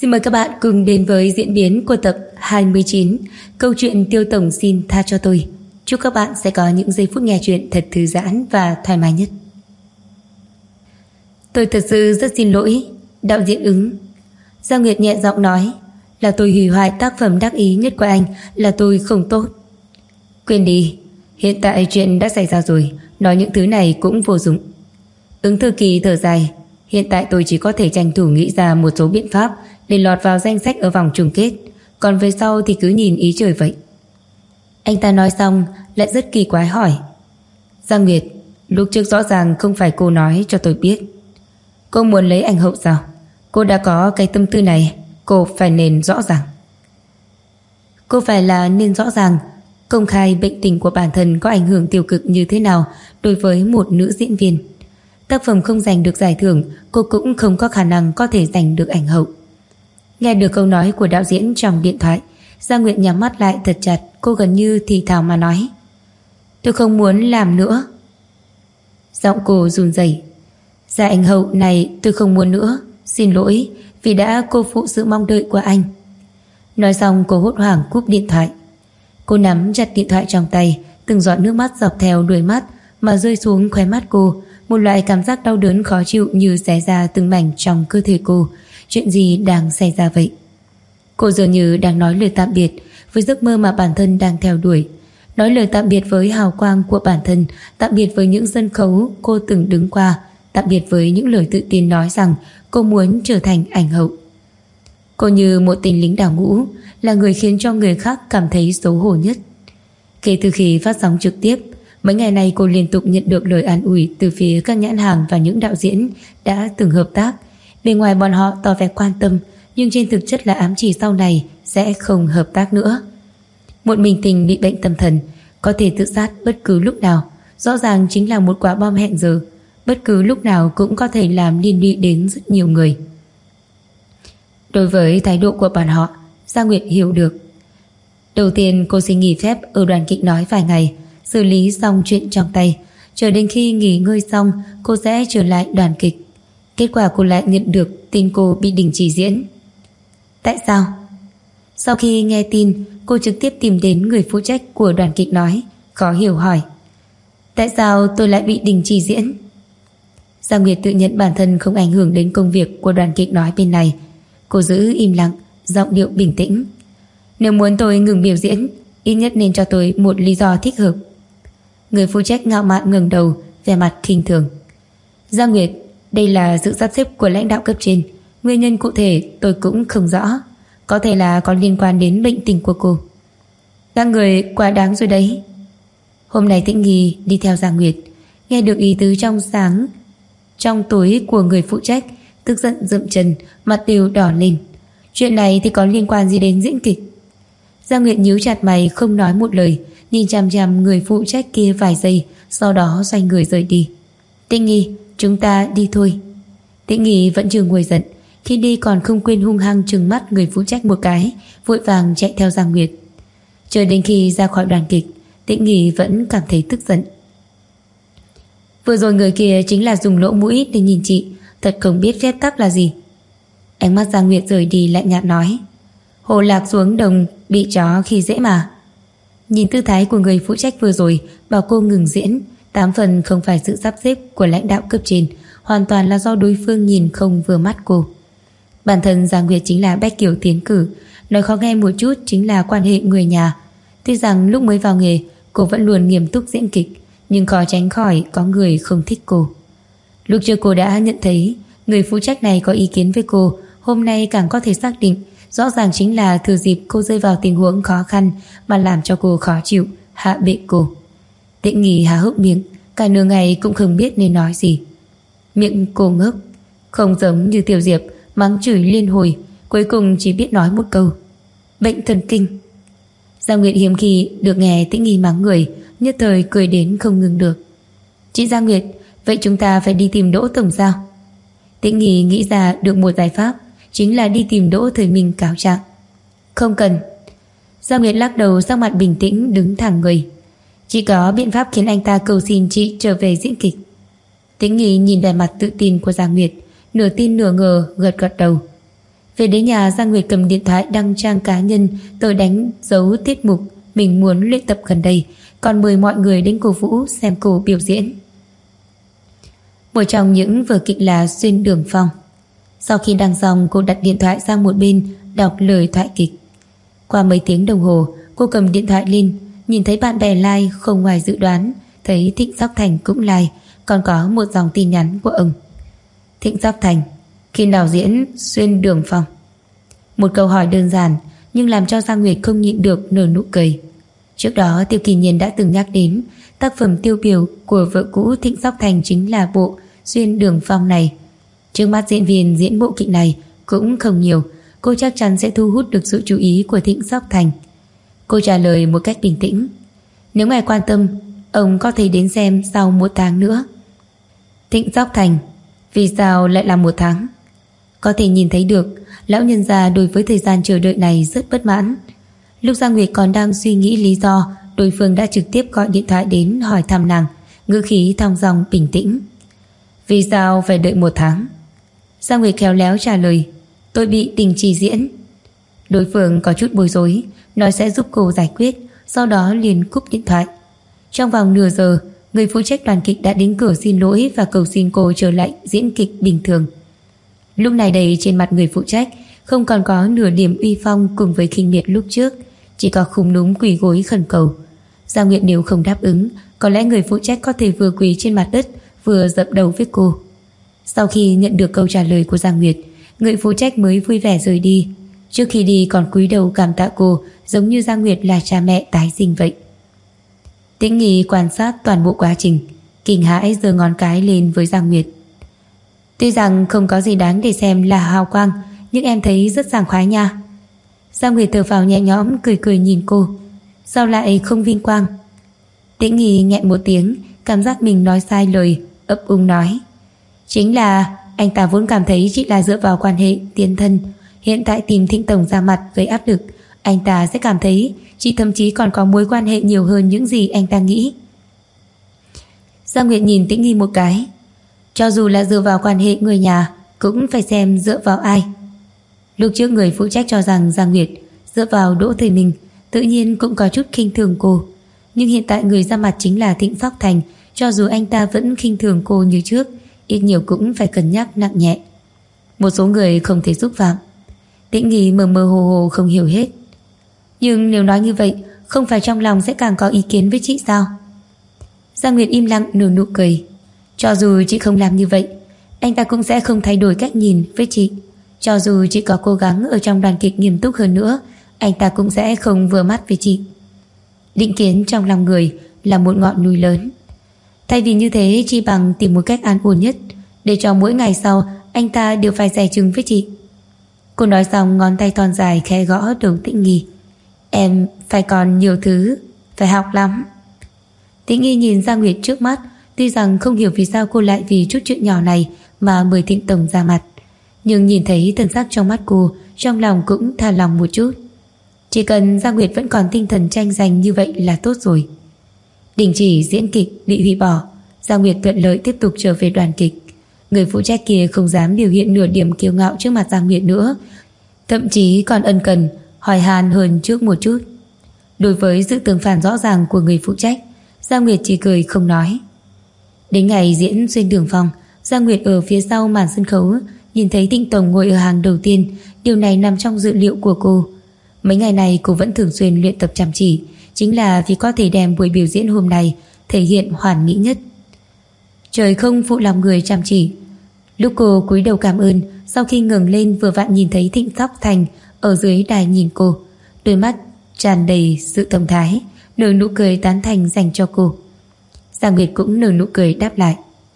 Xin mời các bạn cùng đến với diễn biến của tập 29 câu chuyện Tiêu Tổng xin tha cho tôi. Chúc các bạn sẽ có những giây phút nghe chuyện thật thư giãn và thoải mái nhất. Tôi thật sự rất xin lỗi, đạo diễn Ứng. Giang Nguyệt nhẹ giọng nói, là tôi hủy hoại tác phẩm đắc ý nhất của anh, là tôi không tốt. Quên đi, hiện tại chuyện đã xảy ra rồi, nói những thứ này cũng vô dụng. Ứng Thư Kỳ thở dài, hiện tại tôi chỉ có thể tranh thủ nghĩ ra một số biện pháp để lọt vào danh sách ở vòng chung kết, còn về sau thì cứ nhìn ý trời vậy. Anh ta nói xong lại rất kỳ quái hỏi, Giang Nguyệt, lúc trước rõ ràng không phải cô nói cho tôi biết. Cô muốn lấy ảnh hậu sao? Cô đã có cái tâm tư này, cô phải nên rõ ràng. Cô phải là nên rõ ràng công khai bệnh tình của bản thân có ảnh hưởng tiêu cực như thế nào đối với một nữ diễn viên. Tác phẩm không giành được giải thưởng, cô cũng không có khả năng có thể giành được ảnh hậu. Nghe được câu nói của đạo diễn trong điện thoại, Giang Nguyệt nhắm mắt lại thật chặt. Cô gần như thì thào mà nói, tôi không muốn làm nữa. Giọng cô run rẩy, giải ảnh hậu này tôi không muốn nữa, xin lỗi vì đã cô phụ sự mong đợi của anh. Nói xong cô hốt hoảng cúp điện thoại. Cô nắm chặt điện thoại trong tay, từng giọt nước mắt dọc theo đuôi mắt mà rơi xuống khóe mắt cô. Một loại cảm giác đau đớn khó chịu như xé ra từng mảnh trong cơ thể cô. Chuyện gì đang xảy ra vậy? Cô dường như đang nói lời tạm biệt với giấc mơ mà bản thân đang theo đuổi, nói lời tạm biệt với hào quang của bản thân, tạm biệt với những sân khấu cô từng đứng qua, tạm biệt với những lời tự tin nói rằng cô muốn trở thành ảnh hậu. Cô như một tên lính đào ngũ, là người khiến cho người khác cảm thấy xấu hổ nhất. Kể từ khi phát sóng trực tiếp, mấy ngày này cô liên tục nhận được lời an ủi từ phía các nhãn hàng và những đạo diễn đã từng hợp tác. Bề ngoài bọn họ tỏ vẻ quan tâm, nhưng trên thực chất là ám chỉ sau này sẽ không hợp tác nữa. Một minh tinh bị bệnh tâm thần có thể tự sát bất cứ lúc nào, rõ ràng chính là một quả bom hẹn giờ, bất cứ lúc nào cũng có thể làm liên lụy đến rất nhiều người. Đối với thái độ của bọn họ, Giang Nguyệt hiểu được. Đầu tiên cô xin nghỉ phép ở đoàn kịch nói vài ngày, xử lý xong chuyện trong tay, chờ đến khi nghỉ ngơi xong cô sẽ trở lại đoàn kịch. Kết quả cô lại nhận được tin cô bị đình chỉ diễn. Tại sao? Sau khi nghe tin, cô trực tiếp tìm đến người phụ trách của đoàn kịch nói, khó hiểu hỏi, tại sao tôi lại bị đình chỉ diễn? Giang Nguyệt tự nhận bản thân không ảnh hưởng đến công việc của đoàn kịch nói bên này. Cô giữ im lặng, giọng điệu bình tĩnh, nếu muốn tôi ngừng biểu diễn, ít nhất nên cho tôi một lý do thích hợp. Người phụ trách ngạo mạn ngẩng đầu, vẻ mặt khinh thường. Giang Nguyệt, đây là sự sắp xếp của lãnh đạo cấp trên, nguyên nhân cụ thể tôi cũng không rõ, có thể là có liên quan đến bệnh tình của cô. Các người quá đáng rồi đấy. Hôm nay Tĩnh Nghi đi theo Giang Nguyệt, nghe được ý tứ trong tối của người phụ trách, tức giận dậm chân, mặt đều đỏ lên. Chuyện này thì có liên quan gì đến diễn kịch? Giang Nguyệt nhíu chặt mày không nói một lời, nhìn chằm chằm người phụ trách kia vài giây, sau đó xoay người rời đi. Tĩnh Nghi, chúng ta đi thôi. Tĩnh Nghi vẫn chưa nguôi giận, khi đi còn không quên hung hăng trừng mắt người phụ trách một cái, vội vàng chạy theo Giang Nguyệt. Chờ đến khi ra khỏi đoàn kịch, Tĩnh Nghi vẫn cảm thấy tức giận. Vừa rồi người kia chính là dùng lỗ mũi để nhìn chị, thật không biết phép tắc là gì. Ánh mắt Giang Nguyệt rời đi lạnh nhạt nói, hồ lạc xuống đồng bị chó khi dễ mà. Nhìn tư thái của người phụ trách vừa rồi bảo cô ngừng diễn, 8 phần không phải sự sắp xếp của lãnh đạo cấp trên, hoàn toàn là do đối phương nhìn không vừa mắt cô. Bản thân Giang Nguyệt chính là Bách Kiều tiến cử, nói khó nghe một chút chính là quan hệ người nhà. Tuy rằng lúc mới vào nghề cô vẫn luôn nghiêm túc diễn kịch, nhưng khó tránh khỏi có người không thích cô. Lúc trước cô đã nhận thấy người phụ trách này có ý kiến với cô, hôm nay càng có thể xác định rõ ràng chính là thừa dịp cô rơi vào tình huống khó khăn mà làm cho cô khó chịu, hạ bệ cô. Tĩnh Nghi há hốc miệng, cả nửa ngày cũng không biết nên nói gì. Miệng cô ngốc, không giống như Tiểu Diệp mắng chửi liên hồi, cuối cùng chỉ biết nói một câu, bệnh thần kinh. Giang Nguyệt hiếm khi được nghe Tĩnh Nghi mắng người, nhất thời cười đến không ngừng được. Chị Giang Nguyệt, vậy chúng ta phải đi tìm Đỗ tổng sao? Tĩnh Nghi nghĩ ra được một giải pháp, chính là đi tìm Đỗ Thời Minh cáo trạng. Không cần. Giang Nguyệt lắc đầu, sắc mặt bình tĩnh đứng thẳng người. Chỉ có biện pháp khiến anh ta cầu xin chị trở về diễn kịch. Tĩnh Nghi nhìn vẻ mặt tự tin của Giang Nguyệt, nửa tin nửa ngờ gật gật đầu. Về đến nhà, Giang Nguyệt cầm điện thoại đăng trang cá nhân tôi đánh dấu tiết mục mình muốn luyện tập gần đây, còn mời mọi người đến cổ vũ xem cô biểu diễn. Một trong những vở kịch là Xuyên Đường Phong. Sau khi đăng xong, cô đặt điện thoại sang một bên đọc lời thoại kịch. Qua mấy tiếng đồng hồ, cô cầm điện thoại lên, nhìn thấy bạn bè like không ngoài dự đoán, thấy Thịnh Sóc Thành cũng like, còn có một dòng tin nhắn của ông. Thịnh Sóc Thành, khi nào diễn Xuyên Đường Phong? Một câu hỏi đơn giản nhưng làm cho Giang Nguyệt không nhịn được nở nụ cười. Trước đó Tiêu Kỳ Nhiên đã từng nhắc đến tác phẩm tiêu biểu của vợ cũ Thịnh Sóc Thành chính là bộ Xuyên Đường Phong này. Trước mắt diễn viên diễn bộ kịch này cũng không nhiều, cô chắc chắn sẽ thu hút được sự chú ý của Thịnh Sóc Thành. Cô trả lời một cách bình tĩnh. Nếu ngài quan tâm, ông có thể đến xem sau 1 tháng nữa. Thịnh Sóc Thành, vì sao lại là 1 tháng? Có thể nhìn thấy được lão nhân già đối với thời gian chờ đợi này rất bất mãn. Lúc Giang Nguyệt còn đang suy nghĩ lý do, đối phương đã trực tiếp gọi điện thoại đến hỏi thăm nàng, ngữ khí thong dong bình tĩnh. Vì sao phải đợi 1 tháng? Giang Nguyệt khéo léo trả lời, tôi bị đình chỉ diễn. Đối phương có chút bối rối, nói sẽ giúp cô giải quyết, sau đó liền cúp điện thoại. Trong vòng nửa giờ, người phụ trách đoàn kịch đã đến cửa xin lỗi và cầu xin cô trở lại diễn kịch bình thường. Lúc này đây trên mặt người phụ trách không còn có nửa điểm uy phong cùng với khinh miệt lúc trước, chỉ có khúm núm quỳ gối khẩn cầu. Giang Nguyệt nếu không đáp ứng, có lẽ người phụ trách có thể vừa quỳ trên mặt đất vừa dập đầu với cô. Sau khi nhận được câu trả lời của Giang Nguyệt, người phụ trách mới vui vẻ rời đi. Trước khi đi còn cúi đầu cảm tạ cô, giống như Giang Nguyệt là cha mẹ tái sinh vậy. Tĩnh Nghi quan sát toàn bộ quá trình, kinh hãi giơ ngón cái lên với Giang Nguyệt. Tuy rằng không có gì đáng để xem là hào quang, nhưng em thấy rất sảng khoái nha. Giang Nguyệt thở phào nhẹ nhõm, cười cười nhìn cô. Sao lại không vinh quang? Tĩnh Nghi nghẹn một tiếng, cảm giác mình nói sai lời, ấp úng nói. Chính là anh ta vốn cảm thấy chỉ là dựa vào quan hệ tiền thân, hiện tại tìm Thịnh tổng ra mặt gây áp lực, anh ta sẽ cảm thấy chị thậm chí còn có mối quan hệ nhiều hơn những gì anh ta nghĩ. Giang Nguyệt nhìn Tĩnh Nghi một cái. Cho dù là dựa vào quan hệ người nhà, cũng phải xem dựa vào ai. Lúc trước người phụ trách cho rằng Giang Nguyệt dựa vào Đỗ Thời Minh, tự nhiên cũng có chút khinh thường cô. Nhưng hiện tại người ra mặt chính là Thịnh Sóc Thành, cho dù anh ta vẫn khinh thường cô như trước, ít nhiều cũng phải cân nhắc nặng nhẹ. Một số người không thể xúc phạm. Tĩnh Nghi mơ mơ hồ hồ không hiểu hết. Nhưng nếu nói như vậy, không phải trong lòng sẽ càng có ý kiến với chị sao? Giang Nguyệt im lặng nở nụ cười. Cho dù chị không làm như vậy, anh ta cũng sẽ không thay đổi cách nhìn với chị. Cho dù chị có cố gắng ở trong đoàn kịch nghiêm túc hơn nữa, anh ta cũng sẽ không vừa mắt với chị. Định kiến trong lòng người là một ngọn núi lớn. Thay vì như thế, chi bằng tìm một cách an ổn nhất, để cho mỗi ngày sau anh ta đều phải dè chừng với chị. Cô nói xong, ngón tay thon dài khẽ gõ đầu Tĩnh Nghi. Em phải còn nhiều thứ phải học lắm. Tĩnh Nghi nhìn Giang Nguyệt trước mắt, tuy rằng không hiểu vì sao cô lại vì chút chuyện nhỏ này mà mời Thịnh tổng ra mặt, nhưng nhìn thấy thần sắc trong mắt cô, trong lòng cũng thả lòng một chút. Chỉ cần Giang Nguyệt vẫn còn tinh thần tranh giành như vậy là tốt rồi. Đình chỉ diễn kịch bị hủy bỏ, Giang Nguyệt thuận lợi tiếp tục trở về đoàn kịch. Người phụ trách kia không dám biểu hiện nửa điểm kiêu ngạo trước mặt Giang Nguyệt nữa, thậm chí còn ân cần hỏi han hơn trước một chút. Đối với sự tương phản rõ ràng của người phụ trách, Giang Nguyệt chỉ cười không nói. Đến ngày diễn Xuyên Đường Phong, Giang Nguyệt ở phía sau màn sân khấu nhìn thấy Thịnh tổng ngồi ở hàng đầu tiên. Điều này nằm trong dự liệu của cô. Mấy ngày này cô vẫn thường xuyên luyện tập chăm chỉ, chính là vì có thể đem buổi biểu diễn hôm nay thể hiện hoàn mỹ nhất. Trời không phụ lòng người chăm chỉ. Lúc cô cúi đầu cảm ơn, sau khi ngẩng lên vừa vặn nhìn thấy Thịnh Sóc Thành ở dưới đài nhìn cô, đôi mắt tràn đầy sự thông thái, nở nụ cười tán thành dành cho cô. Giang Nguyệt cũng nở nụ cười đáp lại.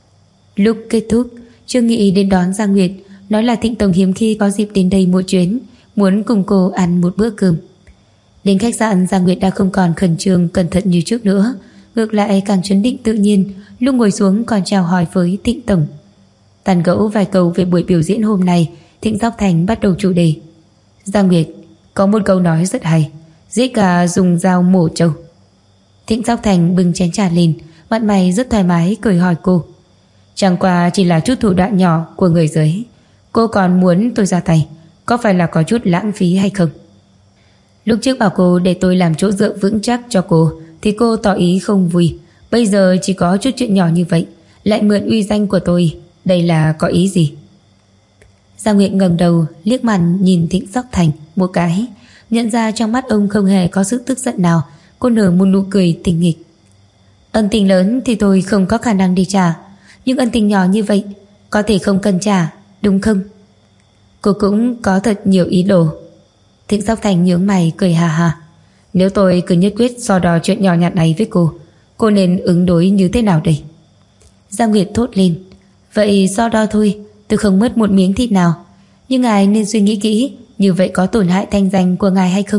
Lúc kết thúc, Trương Nghị đến đón Giang Nguyệt, nói là Thịnh tổng hiếm khi có dịp đến đây một chuyến, muốn cùng cô ăn một bữa cơm. Đến khách sạn, Giang Nguyệt đã không còn khẩn trương cẩn thận như trước nữa, ngược lại càng trấn định tự nhiên. Lúc ngồi xuống còn chào hỏi với Thịnh tổng. Tàn gẫu vài câu về buổi biểu diễn hôm nay, Thịnh Sóc Thành bắt đầu chủ đề. Giang Nguyệt, có một câu nói rất hay, giết gà dùng dao mổ trâu. Thịnh Sóc Thành bưng chén trà lên, mặt mày rất thoải mái cười hỏi cô. Chẳng qua chỉ là chút thủ đoạn nhỏ của người dưới, cô còn muốn tôi ra tay, có phải là có chút lãng phí hay không? Lúc trước bảo cô để tôi làm chỗ dựa vững chắc cho cô thì cô tỏ ý không vui. Bây giờ chỉ có chút chuyện nhỏ như vậy lại mượn uy danh của tôi, đây là có ý gì? Giang Nguyệt ngẩng đầu liếc mặt nhìn Thịnh Sóc Thành một cái, nhận ra trong mắt ông không hề có sự tức giận nào. Cô nở một nụ cười tình nghịch. Ân tình lớn thì tôi không có khả năng đi trả, nhưng ân tình nhỏ như vậy có thể không cần trả, đúng không? Cô cũng có thật nhiều ý đồ. Thịnh Sóc Thành nhướng mày cười hà hà. Nếu tôi cứ nhất quyết so đo chuyện nhỏ nhặt này với cô nên ứng đối như thế nào đây? Giang Nguyệt thốt lên. Vậy so đo thôi, tôi không mất một miếng thịt nào. Nhưng ngài nên suy nghĩ kỹ, như vậy có tổn hại thanh danh của ngài hay không?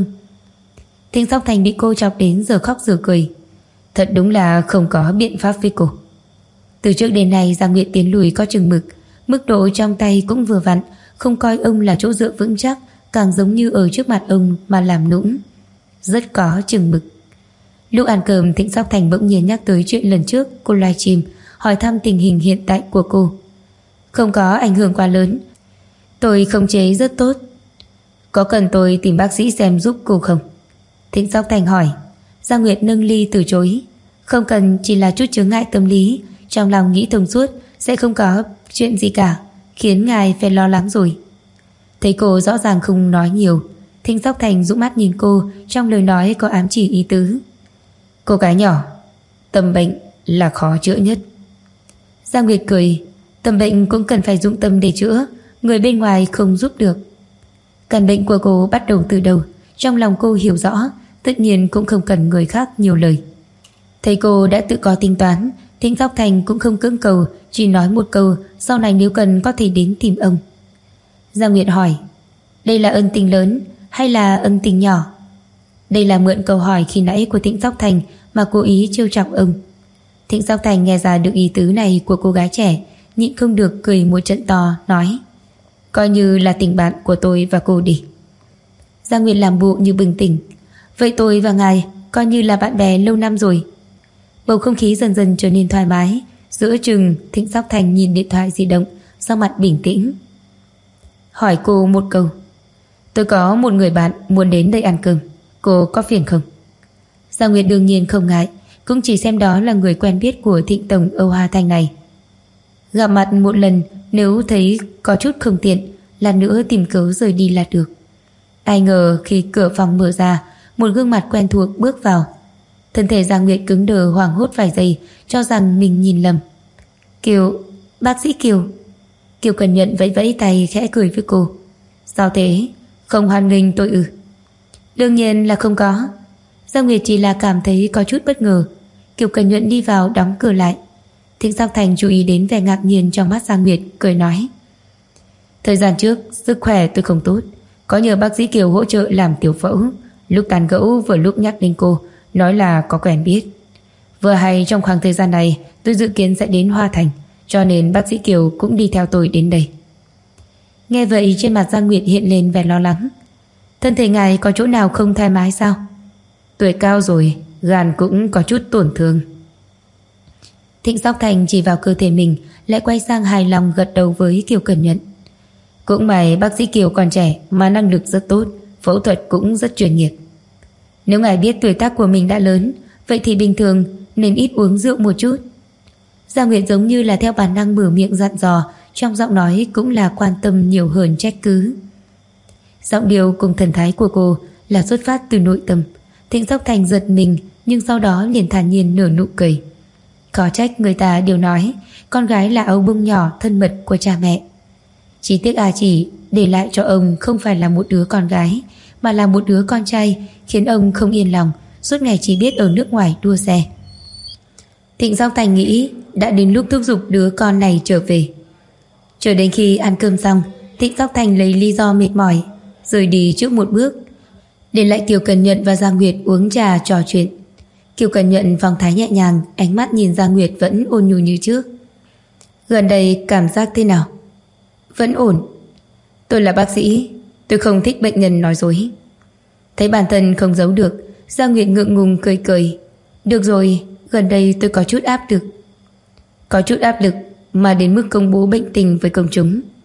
Thịnh Sóc Thành bị cô chọc đến giờ khóc giờ cười. Thật đúng là không có biện pháp với cô. Từ trước đến nay Giang Nguyệt tiến lùi có chừng mực, mức độ trong tay cũng vừa vặn, không coi ông là chỗ dựa vững chắc, càng giống như ở trước mặt ông mà làm nũng. Rất có chừng mực. Lúc ăn cơm, Thịnh Sóc Thành bỗng nhiên nhắc tới chuyện lần trước cô livestream, hỏi thăm tình hình hiện tại của cô. Không có ảnh hưởng quá lớn, tôi khống chế rất tốt. Có cần tôi tìm bác sĩ xem giúp cô không? Thịnh Sóc Thành hỏi. Giang Nguyệt nâng ly từ chối. Không cần, chỉ là chút chướng ngại tâm lý, trong lòng nghĩ thông suốt, sẽ không có chuyện gì cả, khiến ngài phải lo lắng rồi. Thấy cô rõ ràng không nói nhiều, Thịnh Sóc Thành dụ mắt nhìn cô, trong lời nói có ám chỉ ý tứ. Cô gái nhỏ, tâm bệnh là khó chữa nhất. Giang Nguyệt cười. Tâm bệnh cũng cần phải dụng tâm để chữa, người bên ngoài không giúp được. Căn bệnh của cô bắt đầu từ đầu, trong lòng cô hiểu rõ, tất nhiên cũng không cần người khác nhiều lời. Thấy cô đã tự có tính toán, Thịnh Sóc Thành cũng không cưỡng cầu, chỉ nói một câu, sau này nếu cần có thể đến tìm ông. Giang Nguyệt hỏi, đây là ân tình lớn hay là ân tình nhỏ? Đây là mượn câu hỏi khi nãy của Thịnh Sóc Thành mà cố ý trêu chọc ông. Thịnh Sóc Thành nghe ra được ý tứ này của cô gái trẻ, nhịn không được cười một trận to, nói, coi như là tình bạn của tôi và cô đi. Giang Nguyệt làm bộ như bừng tỉnh. Vậy tôi và ngài coi như là bạn bè lâu năm rồi. Bầu không khí dần dần trở nên thoải mái. Giữa chừng Thịnh Sóc Thành nhìn điện thoại di động, sắc mặt bình tĩnh. Hỏi cô một câu, tôi có một người bạn muốn đến đây ăn cơm, cô có phiền không? Giang Nguyệt đương nhiên không ngại, cũng chỉ xem đó là người quen biết của Thịnh Tổng Âu Hà Thành này. Gặp mặt một lần, nếu thấy có chút không tiện, lần nữa tìm cớ rời đi là được. Ai ngờ khi cửa phòng mở ra, một gương mặt quen thuộc bước vào. Thân thể Giang Nguyệt cứng đờ hoảng hốt vài giây, cho rằng mình nhìn lầm. Kiều, bác sĩ Kiều. Kiều Cần Nhuận vẫy vẫy tay khẽ cười với cô. Sao thế? Không hoan nghênh tôi ư? Đương nhiên là không có. Giang Nguyệt chỉ là cảm thấy có chút bất ngờ. Kiều Cần Nhuận đi vào đóng cửa lại. Thịnh Sóc Thành chú ý đến vẻ ngạc nhiên trong mắt Giang Nguyệt, cười nói, thời gian trước sức khỏe tôi không tốt, có nhờ bác sĩ Kiều hỗ trợ làm tiểu phẫu. Lúc tàn gẫu vừa lúc nhắc đến cô, nói là có quen biết. Vừa hay trong khoảng thời gian này tôi dự kiến sẽ đến Hoa Thành, cho nên bác sĩ Kiều cũng đi theo tôi đến đây. Nghe vậy trên mặt Giang Nguyệt hiện lên vẻ lo lắng. Thân thể ngài có chỗ nào không thoải mái sao? Tuổi cao rồi, gan cũng có chút tổn thương. Thịnh Sóc Thành chỉ vào cơ thể mình, lại quay sang hài lòng gật đầu với Kiều Cần Nhuận. Cũng may bác sĩ Kiều còn trẻ mà năng lực rất tốt, phẫu thuật cũng rất chuyên nghiệp. Nếu ngài biết tuổi tác của mình đã lớn, vậy thì bình thường nên ít uống rượu một chút. Giang Nguyệt giống như là theo bản năng mở miệng dặn dò, trong giọng nói cũng là quan tâm nhiều hơn trách cứ. Giọng điệu cùng thần thái của cô là xuất phát từ nội tâm. Thịnh Sóc Thành giật mình, nhưng sau đó liền thản nhiên nở nụ cười. Khó trách người ta đều nói con gái là áo bông nhỏ thân mật của cha mẹ. Chỉ tiếc chỉ để lại cho ông không phải là một đứa con gái, mà là một đứa con trai, khiến ông không yên lòng, suốt ngày chỉ biết ở nước ngoài đua xe. Thịnh Sóc Thành nghĩ đã đến lúc thúc giục đứa con này trở về. Chờ đến khi ăn cơm xong, Thịnh Sóc Thành lấy lý do mệt mỏi rời đi trước một bước, để lại Kiều Cần Nhuận và Giang Nguyệt uống trà trò chuyện. Kiều Cần Nhuận phong thái nhẹ nhàng, ánh mắt nhìn Giang Nguyệt vẫn ôn nhu như trước. Gần đây cảm giác thế nào? Vẫn ổn. Tôi là bác sĩ, tôi không thích bệnh nhân nói dối. Thấy bản thân không giấu được, Giang Nguyệt ngượng ngùng cười cười. Được rồi, gần đây tôi có chút áp lực. Có chút áp lực mà đến mức công bố bệnh tình với công chúng.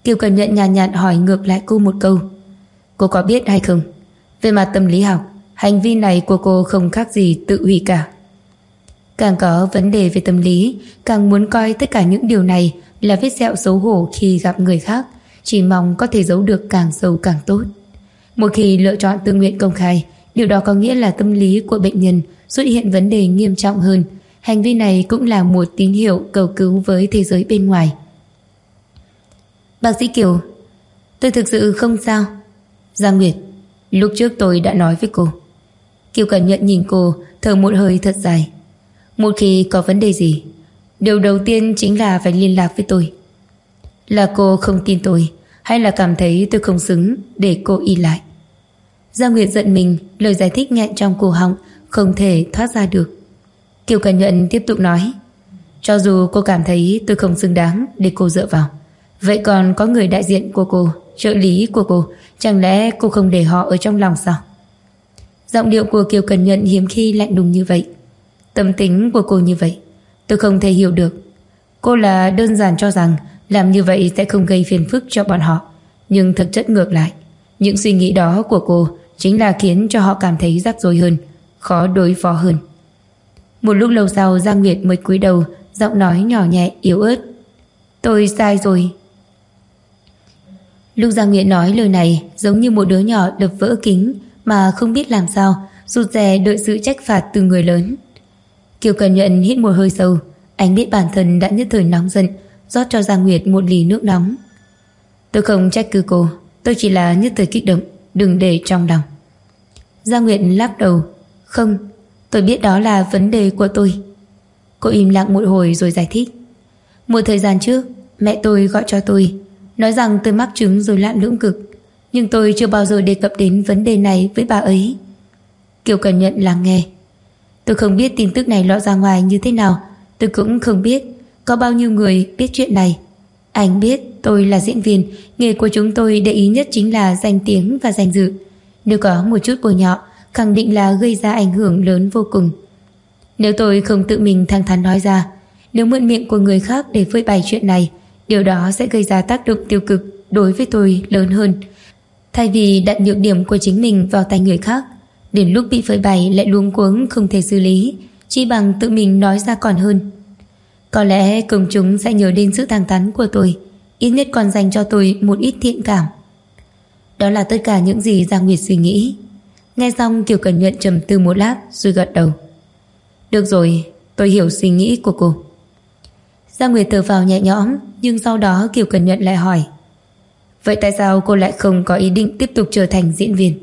Kiều Cần Nhận nhàn nhạt hỏi ngược lại cô một câu. Cô có biết hay không, về mặt tâm lý học, hành vi này của cô không khác gì tự hủy cả. Càng có vấn đề về tâm lý, càng muốn coi tất cả những điều này là vết sẹo xấu hổ khi gặp người khác, chỉ mong có thể giấu được càng sâu càng tốt. Một khi lựa chọn tự nguyện công khai, điều đó có nghĩa là tâm lý của bệnh nhân xuất hiện vấn đề nghiêm trọng hơn. Hành vi này cũng là một tín hiệu cầu cứu với thế giới bên ngoài. Bác sĩ Kiều, tôi thực sự không sao. Giang Nguyệt, lúc trước tôi đã nói với cô. Kiều Cần Nhận nhìn cô, thở một hơi thật dài. Một khi có vấn đề gì, điều đầu tiên chính là phải liên lạc với tôi. Là cô không tin tôi, hay là cảm thấy tôi không xứng để cô y lại? Giang Nguyệt giận mình, lời giải thích nghẹn trong cổ họng, không thể thoát ra được. Kiều Cần Nhận tiếp tục nói, cho dù cô cảm thấy tôi không xứng đáng để cô dựa vào, vậy còn có người đại diện của cô, trợ lý của cô, chẳng lẽ cô không để họ ở trong lòng sao? Giọng điệu của Kiều Cần Nhận hiếm khi lạnh lùng như vậy. Tâm tính của cô như vậy, tôi không thể hiểu được. Cô là đơn giản cho rằng làm như vậy sẽ không gây phiền phức cho bọn họ, nhưng thực chất ngược lại, những suy nghĩ đó của cô chính là khiến cho họ cảm thấy rắc rối hơn, khó đối phó hơn. Một lúc lâu sau, Giang Nguyệt mới cúi đầu, giọng nói nhỏ nhẹ yếu ớt, tôi sai rồi. Lúc Giang Nguyệt nói lời này, giống như một đứa nhỏ đập vỡ kính mà không biết làm sao, rụt rè đợi sự trách phạt từ người lớn. Kiều Cần Nhận hít một hơi sâu, anh biết bản thân đã nhất thời nóng giận, rót cho Giang Nguyệt một ly nước nóng. Tôi không trách cứ cô, tôi chỉ là nhất thời kích động, đừng để trong lòng. Giang Nguyệt lắc đầu, không, tôi biết đó là vấn đề của tôi. Cô im lặng một hồi rồi giải thích. Một thời gian trước, mẹ tôi gọi cho tôi, nói rằng tôi mắc chứng rối loạn lưỡng cực, nhưng tôi chưa bao giờ đề cập đến vấn đề này với bà ấy. Kiều Cần Nhận lắng nghe. Tôi không biết tin tức này lọt ra ngoài như thế nào, tôi cũng không biết có bao nhiêu người biết chuyện này. Anh biết tôi là diễn viên, nghề của chúng tôi để ý nhất chính là danh tiếng và danh dự. Nếu có một chút bôi nhọ, khẳng định là gây ra ảnh hưởng lớn vô cùng. Nếu tôi không tự mình thẳng thắn nói ra, nếu mượn miệng của người khác để phơi bày chuyện này, điều đó sẽ gây ra tác động tiêu cực đối với tôi lớn hơn. Thay vì đặt nhược điểm của chính mình vào tay người khác, đến lúc bị phơi bày lại luống cuống không thể xử lý, chỉ bằng tự mình nói ra còn hơn. Có lẽ công chúng sẽ nhớ đến sự thẳng thắn của tôi, ít nhất còn dành cho tôi một ít thiện cảm. Đó là tất cả những gì Giang Nguyệt suy nghĩ. Nghe xong, Kiều Cần Nhận trầm tư một lát rồi gật đầu. Được rồi, tôi hiểu suy nghĩ của cô. Giang Nguyệt thở phào nhẹ nhõm, nhưng sau đó Kiều Cần Nhận lại hỏi, vậy tại sao cô lại không có ý định tiếp tục trở thành diễn viên?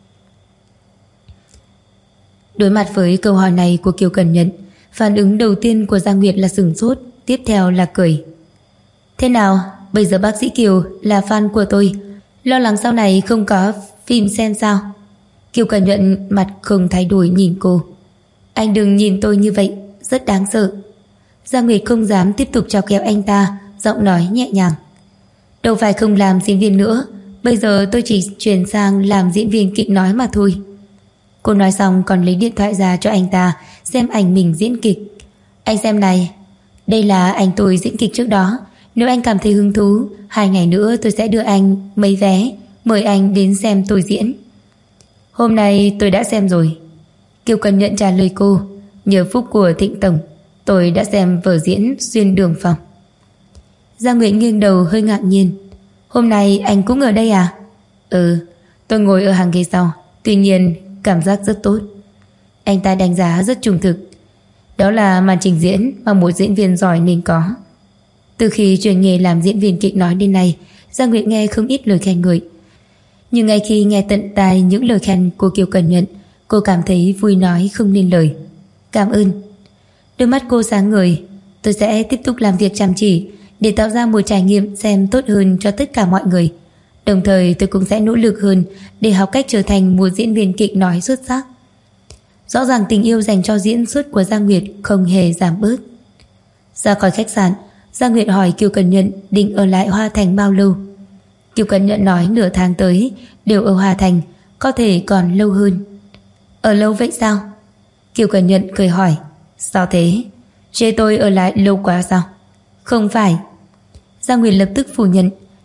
Đối mặt với câu hỏi này của Kiều Cần Nhận, phản ứng đầu tiên của Giang Nguyệt là sửng sốt, tiếp theo là cười. Thế nào, bây giờ bác sĩ Kiều là fan của tôi, lo lắng sau này không có phim xem sao? Kiều Cần Nhận mặt không thay đổi nhìn cô. Anh đừng nhìn tôi như vậy, rất đáng sợ. Giang Nguyệt không dám tiếp tục chọc kẹo anh ta, giọng nói nhẹ nhàng. Đâu phải không làm diễn viên nữa, bây giờ tôi chỉ chuyển sang làm diễn viên kịch nói mà thôi. Cô nói xong còn lấy điện thoại ra cho anh ta xem ảnh mình diễn kịch. Anh xem này, đây là ảnh tôi diễn kịch trước đó. Nếu anh cảm thấy hứng thú, 2 ngày nữa tôi sẽ đưa anh mấy vé, mời anh đến xem tôi diễn. Hôm nay tôi đã xem rồi. Kiều Cần Nhận trả lời cô. Nhờ phúc của Thịnh Tổng, tôi đã xem vở diễn Xuyên Đường Phòng. Giang Nguyệt nghiêng đầu hơi ngạc nhiên. Hôm nay anh cũng ở đây à? Ừ, tôi ngồi ở hàng ghế sau, tuy nhiên cảm giác rất tốt. Anh ta đánh giá rất trung thực. Đó là màn trình diễn mà một diễn viên giỏi nên có. Từ khi chuyển nghề làm diễn viên kịch nói đến nay, Giang Nguyệt nghe không ít lời khen ngợi. Nhưng ngay khi nghe tận tai những lời khen của Kiều Cần Nhận, cô cảm thấy vui nói không nên lời. Cảm ơn. Đôi mắt cô sáng ngời. Tôi sẽ tiếp tục làm việc chăm chỉ để tạo ra một trải nghiệm xem tốt hơn cho tất cả mọi người. Đồng thời tôi cũng sẽ nỗ lực hơn để học cách trở thành một diễn viên kịch nói xuất sắc. Rõ ràng tình yêu dành cho diễn xuất của Giang Nguyệt không hề giảm bớt. Ra khỏi khách sạn, Giang Nguyệt hỏi Kiều Cần Nhận định ở lại Hoa Thành bao lâu. Kiều Cần Nhận nói nửa tháng tới đều ở Hoa Thành, có thể còn lâu hơn. Ở lâu vậy sao? Kiều Cần Nhận cười hỏi. Sao thế? Chê tôi ở lại lâu quá sao? Không phải. Giang Nguyệt lập tức phủ nhận.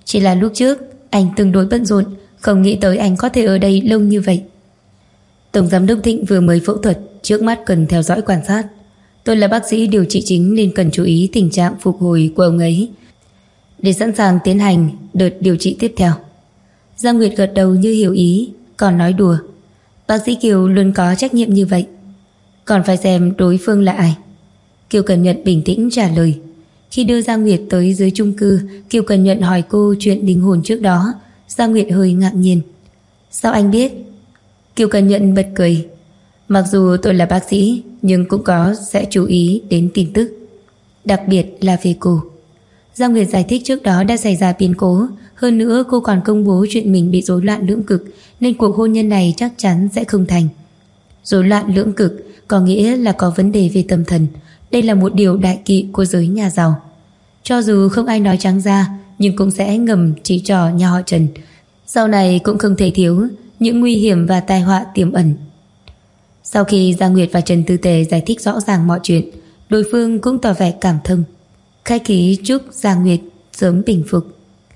Chỉ là lúc trước anh tương đối bận rộn, không nghĩ tới anh có thể ở đây lâu như vậy. Tổng giám đốc Thịnh vừa mới phẫu thuật, trước mắt cần theo dõi quan sát. Tôi là bác sĩ điều trị chính nên cần chú ý tình trạng phục hồi của ông ấy để sẵn sàng tiến hành đợt điều trị tiếp theo. Giang Nguyệt gật đầu như hiểu ý, còn nói đùa: bác sĩ Kiều luôn có trách nhiệm như vậy. Còn phải xem đối phương là ai. Kiều Cần Nhuận bình tĩnh trả lời. Khi đưa Giang Nguyệt tới dưới chung cư, Kiều Cần Nhuận hỏi cô chuyện linh hồn trước đó. Giang Nguyệt hơi ngạc nhiên. Sao anh biết? Kiều Cần Nhuận bật cười. Mặc dù tôi là bác sĩ, nhưng cũng sẽ chú ý đến tin tức, đặc biệt là về cô. Giang Nguyệt giải thích trước đó đã xảy ra biến cố, hơn nữa cô còn công bố chuyện mình bị rối loạn lưỡng cực, nên cuộc hôn nhân này chắc chắn sẽ không thành. Rối loạn lưỡng cực có nghĩa là có vấn đề về tâm thần. Đây là một điều đại kỵ của giới nhà giàu. Cho dù không ai nói trắng ra, nhưng cũng sẽ ngầm chỉ trỏ nhà họ Trần. Sau này cũng không thể thiếu những nguy hiểm và tai họa tiềm ẩn. Sau khi Giang Nguyệt và Trần Tư Tề giải thích rõ ràng mọi chuyện, đối phương cũng tỏ vẻ cảm thông, khách khí chúc Giang Nguyệt sớm bình phục.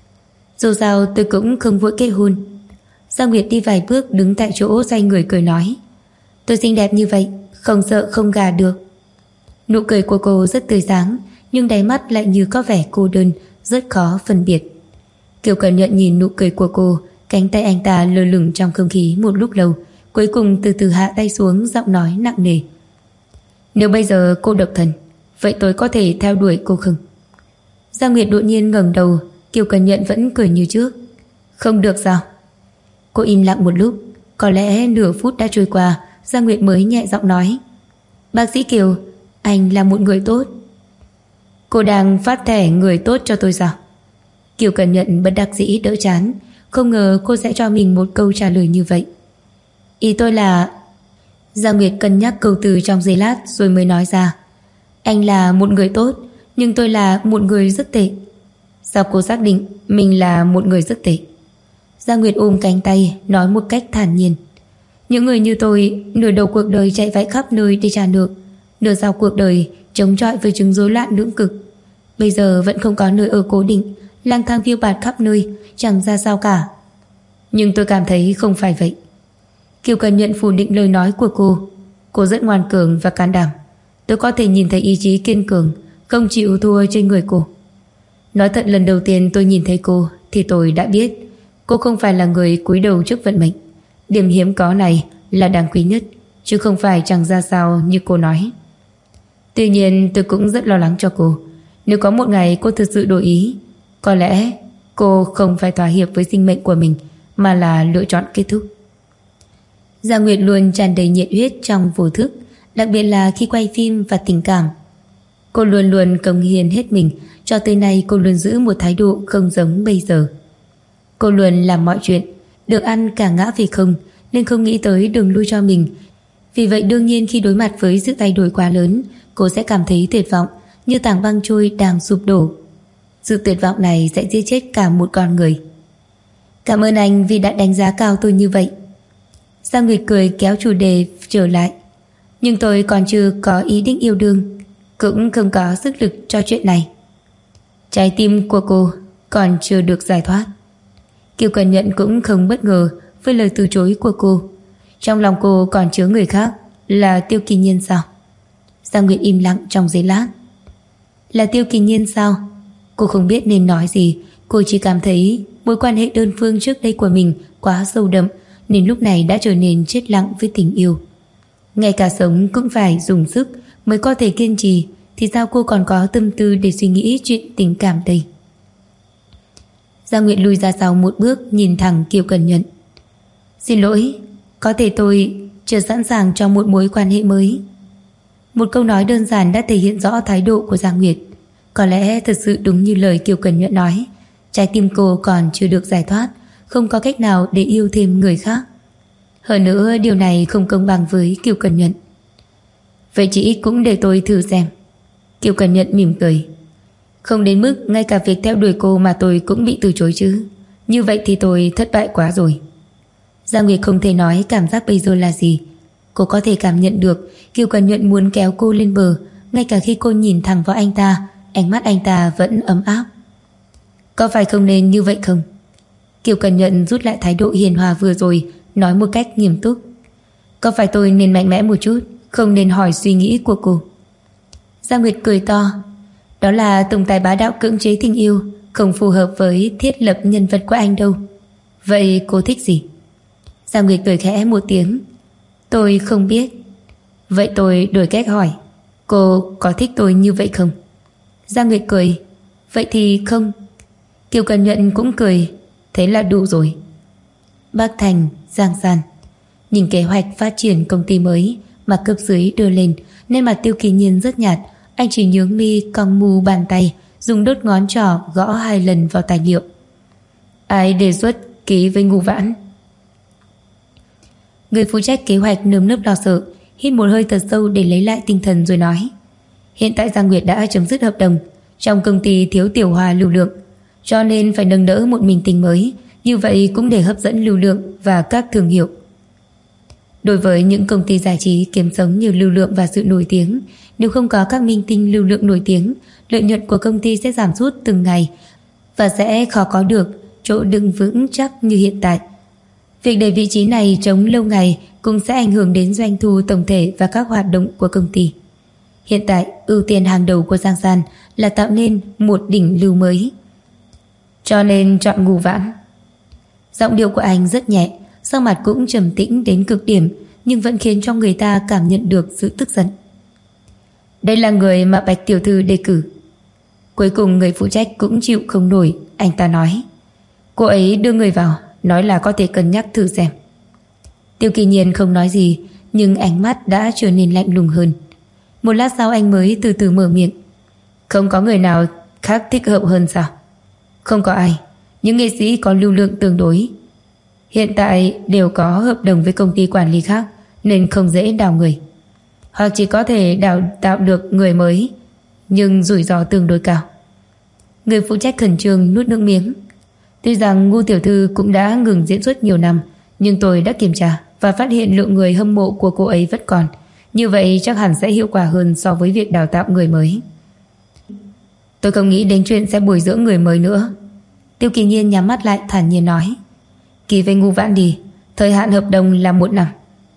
Dù sao tôi cũng không vội kết hôn. Giang Nguyệt đi vài bước đứng tại chỗ xoay người cười nói: tôi xinh đẹp như vậy, không sợ không gả được. Nụ cười của cô rất tươi sáng, nhưng đáy mắt lại như có vẻ cô đơn, rất khó phân biệt. Kiều Cần Nhuận nhìn nụ cười của cô, cánh tay anh ta lơ lửng trong không khí một lúc lâu, cuối cùng từ từ hạ tay xuống, giọng nói nặng nề: nếu bây giờ cô độc thân, vậy tôi có thể theo đuổi cô không? Giang Nguyệt đột nhiên ngẩng đầu. Kiều Cần Nhuận vẫn cười như trước. Không được sao? Cô im lặng một lúc, có lẽ nửa phút đã trôi qua. Giang Nguyệt mới nhẹ giọng nói: bác sĩ Kiều, anh là một người tốt. Cô đang phát thẻ người tốt cho tôi sao? Kiều Cần Nhuận bất đắc dĩ đỡ chán, không ngờ cô sẽ cho mình một câu trả lời như vậy. Ý tôi là... Giang Nguyệt cân nhắc câu từ trong giây lát rồi mới nói ra: anh là một người tốt, nhưng tôi là một người rất tệ. Sao cô xác định mình là một người rất tệ? Giang Nguyệt ôm cánh tay nói một cách thản nhiên: những người như tôi nửa đầu cuộc đời chạy vãi khắp nơi để trả nợ, nửa sau cuộc đời chống chọi với chứng rối loạn lưỡng cực. Bây giờ vẫn không có nơi ở cố định, lang thang phiêu bạt khắp nơi, chẳng ra sao cả. Nhưng tôi cảm thấy không phải vậy. Kiều Cần Nhuận phủ định lời nói của cô. Cô rất ngoan cường và can đảm. Tôi có thể nhìn thấy ý chí kiên cường, không chịu thua trên người cô. Nói thật, lần đầu tiên tôi nhìn thấy cô thì tôi đã biết cô không phải là người cúi đầu trước vận mệnh. Điểm hiếm có này là đáng quý nhất, chứ không phải chẳng ra sao như cô nói. Tuy nhiên tôi cũng rất lo lắng cho cô. Nếu có một ngày cô thực sự đổi ý, có lẽ cô không phải thỏa hiệp với sinh mệnh của mình, mà là lựa chọn kết thúc. Giang Nguyệt luôn tràn đầy nhiệt huyết trong vô thức, đặc biệt là khi quay phim và tình cảm. Cô luôn luôn cống hiến hết mình. Cho tới nay cô luôn giữ một thái độ không giống bây giờ. Cô luôn làm mọi chuyện được ăn cả ngã về không, nên không nghĩ tới đường lui cho mình. Vì vậy đương nhiên khi đối mặt với sự thay đổi quá lớn, cô sẽ cảm thấy tuyệt vọng, như tảng băng trôi đang sụp đổ. Sự tuyệt vọng này sẽ giết chết cả một con người. Cảm ơn anh vì đã đánh giá cao tôi như vậy. Giang Nguyệt cười kéo chủ đề trở lại. Nhưng tôi còn chưa có ý định yêu đương, cũng không có sức lực cho chuyện này. Trái tim của cô còn chưa được giải thoát. Kiều Cần Nhuận cũng không bất ngờ với lời từ chối của cô. Trong lòng cô còn chứa người khác, là Tiêu Kỳ Nhiên sao? Giang Nguyệt im lặng trong giây lát. Là Tiêu Kỳ Nhiên sao? Cô không biết nên nói gì. Cô chỉ cảm thấy mối quan hệ đơn phương trước đây của mình quá sâu đậm, nên lúc này đã trở nên chết lặng với tình yêu. Ngay cả sống cũng phải dùng sức mới có thể kiên trì, thì sao cô còn có tâm tư để suy nghĩ chuyện tình cảm đây? Giang Nguyệt lùi ra sau một bước, nhìn thẳng Kiều Cần Nhuận. Xin lỗi, có thể tôi chưa sẵn sàng cho một mối quan hệ mới. Một câu nói đơn giản đã thể hiện rõ thái độ của Giang Nguyệt. Có lẽ thật sự đúng như lời Kiều Cần Nhuận nói, trái tim cô còn chưa được giải thoát, không có cách nào để yêu thêm người khác. Hơn nữa điều này không công bằng với Kiều Cần Nhuận. Vậy chỉ ít cũng để tôi thử xem. Kiều Cần Nhuận mỉm cười. Không đến mức ngay cả việc theo đuổi cô mà tôi cũng bị từ chối chứ. Như vậy thì tôi thất bại quá rồi. Giang Nguyệt không thể nói cảm giác bây giờ là gì. Cô có thể cảm nhận được Kiều Cần Nhuận muốn kéo cô lên bờ. Ngay cả khi cô nhìn thẳng vào anh ta, ánh mắt anh ta vẫn ấm áp. Có phải không nên như vậy không? Kiều Cần Nhuận rút lại thái độ hiền hòa vừa rồi, nói một cách nghiêm túc. Có phải tôi nên mạnh mẽ một chút, không nên hỏi suy nghĩ của cô? Giang Nguyệt cười to. Đó là tổng tài bá đạo cưỡng chế tình yêu, không phù hợp với thiết lập nhân vật của anh đâu. Vậy cô thích gì? Giang Nguyệt cười khẽ một tiếng. Tôi không biết. Vậy tôi đổi cách hỏi, cô có thích tôi như vậy không? Giang Nguyệt cười. Vậy thì không. Kiều Cần Nhuận cũng cười. Thế là đủ rồi. Bắc Thành, Giang San. Nhìn kế hoạch phát triển công ty mới mà cấp dưới đưa lên, nên mặt Tiêu Kỳ Nhiên rất nhạt. Anh chỉ nhướng mi cong mù bàn tay, dùng đốt ngón trỏ gõ 2 lần vào tài liệu. Ai đề xuất ký với Ngô Vãn? Người phụ trách kế hoạch nơm nớp lo sợ, hít một hơi thật sâu để lấy lại tinh thần rồi nói. Hiện tại Giang Nguyệt đã chấm dứt hợp đồng. Trong công ty thiếu tiểu hòa lưu lượng, cho nên phải nâng đỡ một minh tinh mới. Như vậy cũng để hấp dẫn lưu lượng và các thương hiệu. Đối với những công ty giải trí kiếm sống như lưu lượng và sự nổi tiếng, nếu không có các minh tinh lưu lượng nổi tiếng, lợi nhuận của công ty sẽ giảm sút từng ngày và sẽ khó có được chỗ đứng vững chắc như hiện tại. Việc để vị trí này trống lâu ngày cũng sẽ ảnh hưởng đến doanh thu tổng thể và các hoạt động của công ty. Hiện tại, ưu tiên hàng đầu của Giang San là tạo nên một đỉnh lưu mới. Cho nên chọn Ngô Vãn. Giọng điệu của anh rất nhẹ, sắc mặt cũng trầm tĩnh đến cực điểm, nhưng vẫn khiến cho người ta cảm nhận được sự tức giận. Đây là người mà Bạch tiểu thư đề cử. Cuối cùng người phụ trách cũng chịu không nổi, anh ta nói. Cô ấy đưa người vào, nói là có thể cân nhắc thử xem. Tiêu Kỳ Nhiên không nói gì, nhưng ánh mắt đã trở nên lạnh lùng hơn. Một lát sau anh mới từ từ mở miệng. Không có người nào khác thích hợp hơn sao? Không có ai. Những nghệ sĩ có lưu lượng tương đối hiện tại đều có hợp đồng với công ty quản lý khác, nên không dễ đào người, hoặc chỉ có thể đào tạo được người mới, nhưng rủi ro tương đối cao. Người phụ trách khẩn trương nuốt nước miếng. Tuy rằng Ngô tiểu thư cũng đã ngừng diễn xuất nhiều năm, nhưng tôi đã kiểm tra và phát hiện lượng người hâm mộ của cô ấy vẫn còn. Như vậy chắc hẳn sẽ hiệu quả hơn so với việc đào tạo người mới. Tôi không nghĩ đến chuyện sẽ bồi dưỡng người mới nữa. Tiêu Kỳ Nhiên nhắm mắt lại thản nhiên nói. Ký với Ngô Vãn đi. Thời hạn hợp đồng là 1 năm.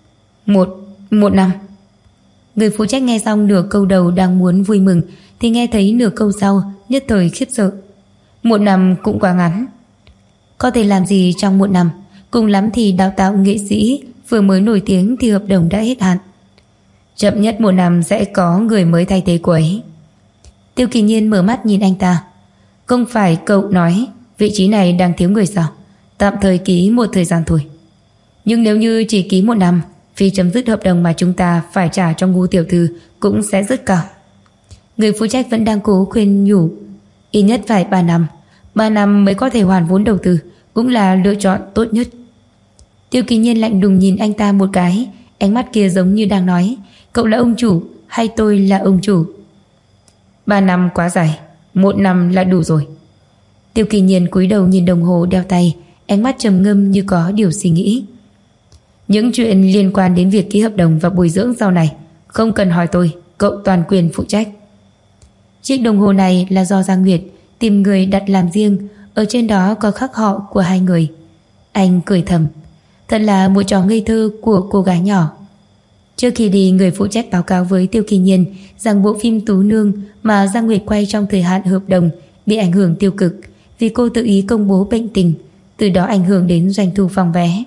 Một năm. Người phụ trách nghe xong nửa câu đầu đang muốn vui mừng, thì nghe thấy nửa câu sau nhất thời khiếp sợ. 1 năm cũng quá ngắn. Có thể làm gì trong 1 năm? Cùng lắm thì đào tạo nghệ sĩ vừa mới nổi tiếng thì hợp đồng đã hết hạn. Chậm nhất 1 năm sẽ có người mới thay thế cô ấy. Tiêu Kỳ Nhiên mở mắt nhìn anh ta. Không phải cậu nói vị trí này đang thiếu người sao? Tạm thời ký một thời gian thôi. Nhưng nếu như chỉ ký 1 năm, phí chấm dứt hợp đồng mà chúng ta phải trả cho Ngô tiểu thư cũng sẽ rất cao. Người phụ trách vẫn đang cố khuyên nhủ. Ít nhất phải 3 năm. 3 năm mới có thể hoàn vốn đầu tư, cũng là lựa chọn tốt nhất. Tiêu Kỳ Nhiên lạnh lùng nhìn anh ta một cái, ánh mắt kia giống như đang nói, cậu là ông chủ hay tôi là ông chủ? 3 năm quá dài, 1 năm là đủ rồi. Tiêu Kỳ Nhiên cúi đầu nhìn đồng hồ đeo tay, ánh mắt trầm ngâm như có điều suy nghĩ. Những chuyện liên quan đến việc ký hợp đồng và bồi dưỡng sau này không cần hỏi tôi, cậu toàn quyền phụ trách. Chiếc đồng hồ này là do Giang Nguyệt tìm người đặt làm riêng, ở trên đó có khắc họ của 2 người. Anh cười thầm, thật là một trò ngây thơ của cô gái nhỏ. Trước khi đi, người phụ trách báo cáo với Tiêu Kỳ Nhiên rằng bộ phim Tú Nương mà Giang Nguyệt quay trong thời hạn hợp đồng bị ảnh hưởng tiêu cực vì cô tự ý công bố bệnh tình, từ đó ảnh hưởng đến doanh thu phòng vé.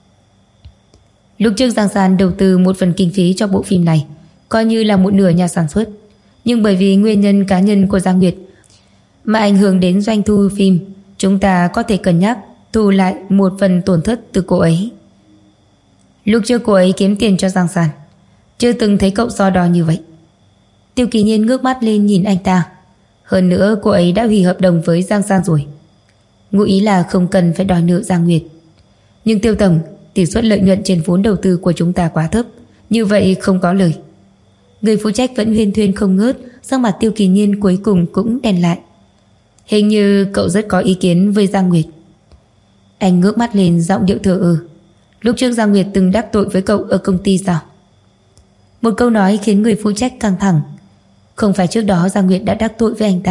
Lúc trước Giang San đầu tư một phần kinh phí cho bộ phim này, coi như là một nửa nhà sản xuất, nhưng bởi vì nguyên nhân cá nhân của Giang Nguyệt mà ảnh hưởng đến doanh thu phim, chúng ta có thể cân nhắc thu lại một phần tổn thất từ cô ấy. Lúc trước cô ấy kiếm tiền cho Giang San, chưa từng thấy cậu so đo như vậy. Tiêu Kỳ Nhiên ngước mắt lên nhìn anh ta. Hơn nữa cô ấy đã hủy hợp đồng với Giang San rồi. Ngụ ý là không cần phải đòi nợ Giang Nguyệt. Nhưng Tiêu tổng, tỷ suất lợi nhuận trên vốn đầu tư của chúng ta quá thấp, như vậy không có lời. Người phụ trách vẫn huyên thuyên không ngớt, sắc mặt Tiêu Kỳ Nhiên cuối cùng cũng đen lại. Hình như cậu rất có ý kiến với Giang Nguyệt. Anh ngước mắt lên, giọng điệu thờ ơ. Lúc trước Giang Nguyệt từng đắc tội với cậu ở công ty sao? Một câu nói khiến người phụ trách căng thẳng. Không phải trước đó Giang Nguyệt đã đắc tội với anh ta,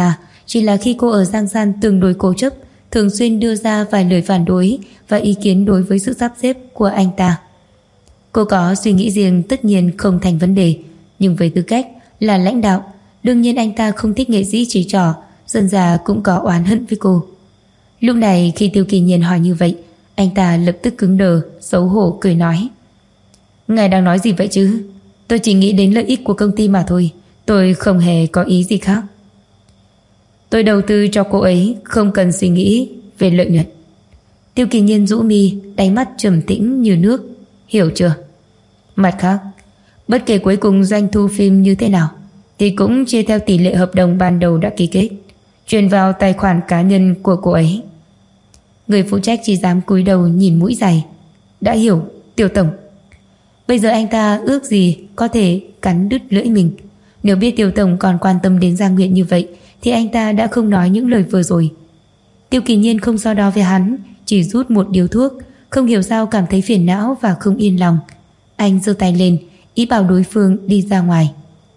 chỉ là khi cô ở Giang San tương đối cố chấp, thường xuyên đưa ra vài lời phản đối và ý kiến đối với sự sắp xếp của anh ta. Cô có suy nghĩ riêng tất nhiên không thành vấn đề, nhưng với tư cách là lãnh đạo, đương nhiên anh ta không thích nghệ sĩ chỉ trỏ, dần dà cũng có oán hận với cô. Lúc này khi Tiêu Kỳ Nhiên hỏi như vậy, anh ta lập tức cứng đờ, xấu hổ cười nói: Ngài đang nói gì vậy chứ? Tôi chỉ nghĩ đến lợi ích của công ty mà thôi, tôi không hề có ý gì khác. Tôi đầu tư cho cô ấy, không cần suy nghĩ về lợi nhuận. Tiêu Kỳ Nhiên rũ mi, đáy mắt trầm tĩnh như nước. Hiểu chưa? Mặt khác, bất kể cuối cùng doanh thu phim như thế nào thì cũng chia theo tỷ lệ hợp đồng ban đầu đã ký kết, truyền vào tài khoản cá nhân của cô ấy. Người phụ trách chỉ dám cúi đầu nhìn mũi dày. Đã hiểu, Tiêu tổng. Bây giờ anh ta ước gì có thể cắn đứt lưỡi mình. Nếu biết Tiêu tổng còn quan tâm đến Giang Nguyệt như vậy thì anh ta đã không nói những lời vừa rồi. Tiêu Kỳ Nhiên không so đo với hắn, chỉ rút một điếu thuốc, không hiểu sao cảm thấy phiền não và không yên lòng. Anh giơ tay lên, ý bảo đối phương đi ra ngoài.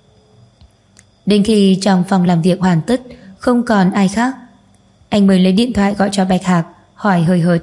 Đến khi trong phòng làm việc hoàn tất, không còn ai khác, anh mới lấy điện thoại gọi cho Bạch Hạc, hỏi hời hợt: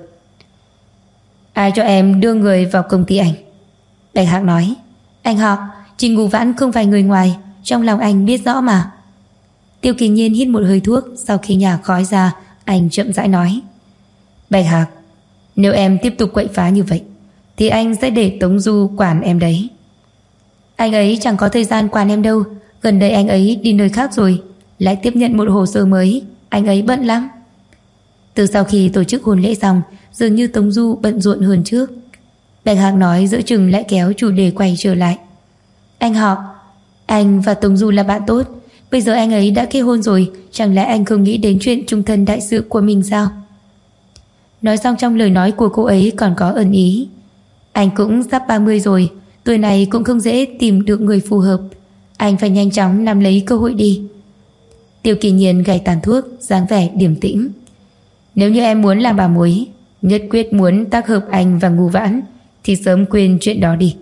Ai cho em đưa người vào công ty anh? Bạch Hạc nói: Anh Hạc, Trình Ngù Vãn không phải người ngoài, trong lòng anh biết rõ mà. Tiêu Kỳ Nhiên hít một hơi thuốc, sau khi nhả khói ra, anh chậm rãi nói: Bạch Hạc, nếu em tiếp tục quậy phá như vậy thì anh sẽ để Tống Du quản em đấy. Anh ấy chẳng có thời gian quản em đâu, gần đây anh ấy đi nơi khác rồi, lại tiếp nhận một hồ sơ mới, anh ấy bận lắm. Từ sau khi tổ chức hôn lễ xong, dường như Tống Du bận rộn hơn trước. Bạch Hạc nói giữa chừng lại kéo chủ đề quay trở lại: Anh Hạc, anh và Tống Du là bạn tốt, bây giờ anh ấy đã kết hôn rồi, chẳng lẽ anh không nghĩ đến chuyện chung thân đại sự của mình sao? Nói xong trong lời nói của cô ấy còn có ẩn ý: Anh cũng sắp 30 rồi, tuổi này cũng không dễ tìm được người phù hợp, anh phải nhanh chóng nắm lấy cơ hội đi. Tiêu Kỳ Nhiên gảy tàn thuốc, dáng vẻ điềm tĩnh: Nếu như em muốn làm bà mối, nhất quyết muốn tác hợp anh và Ngù Vãn thì sớm quên chuyện đó đi.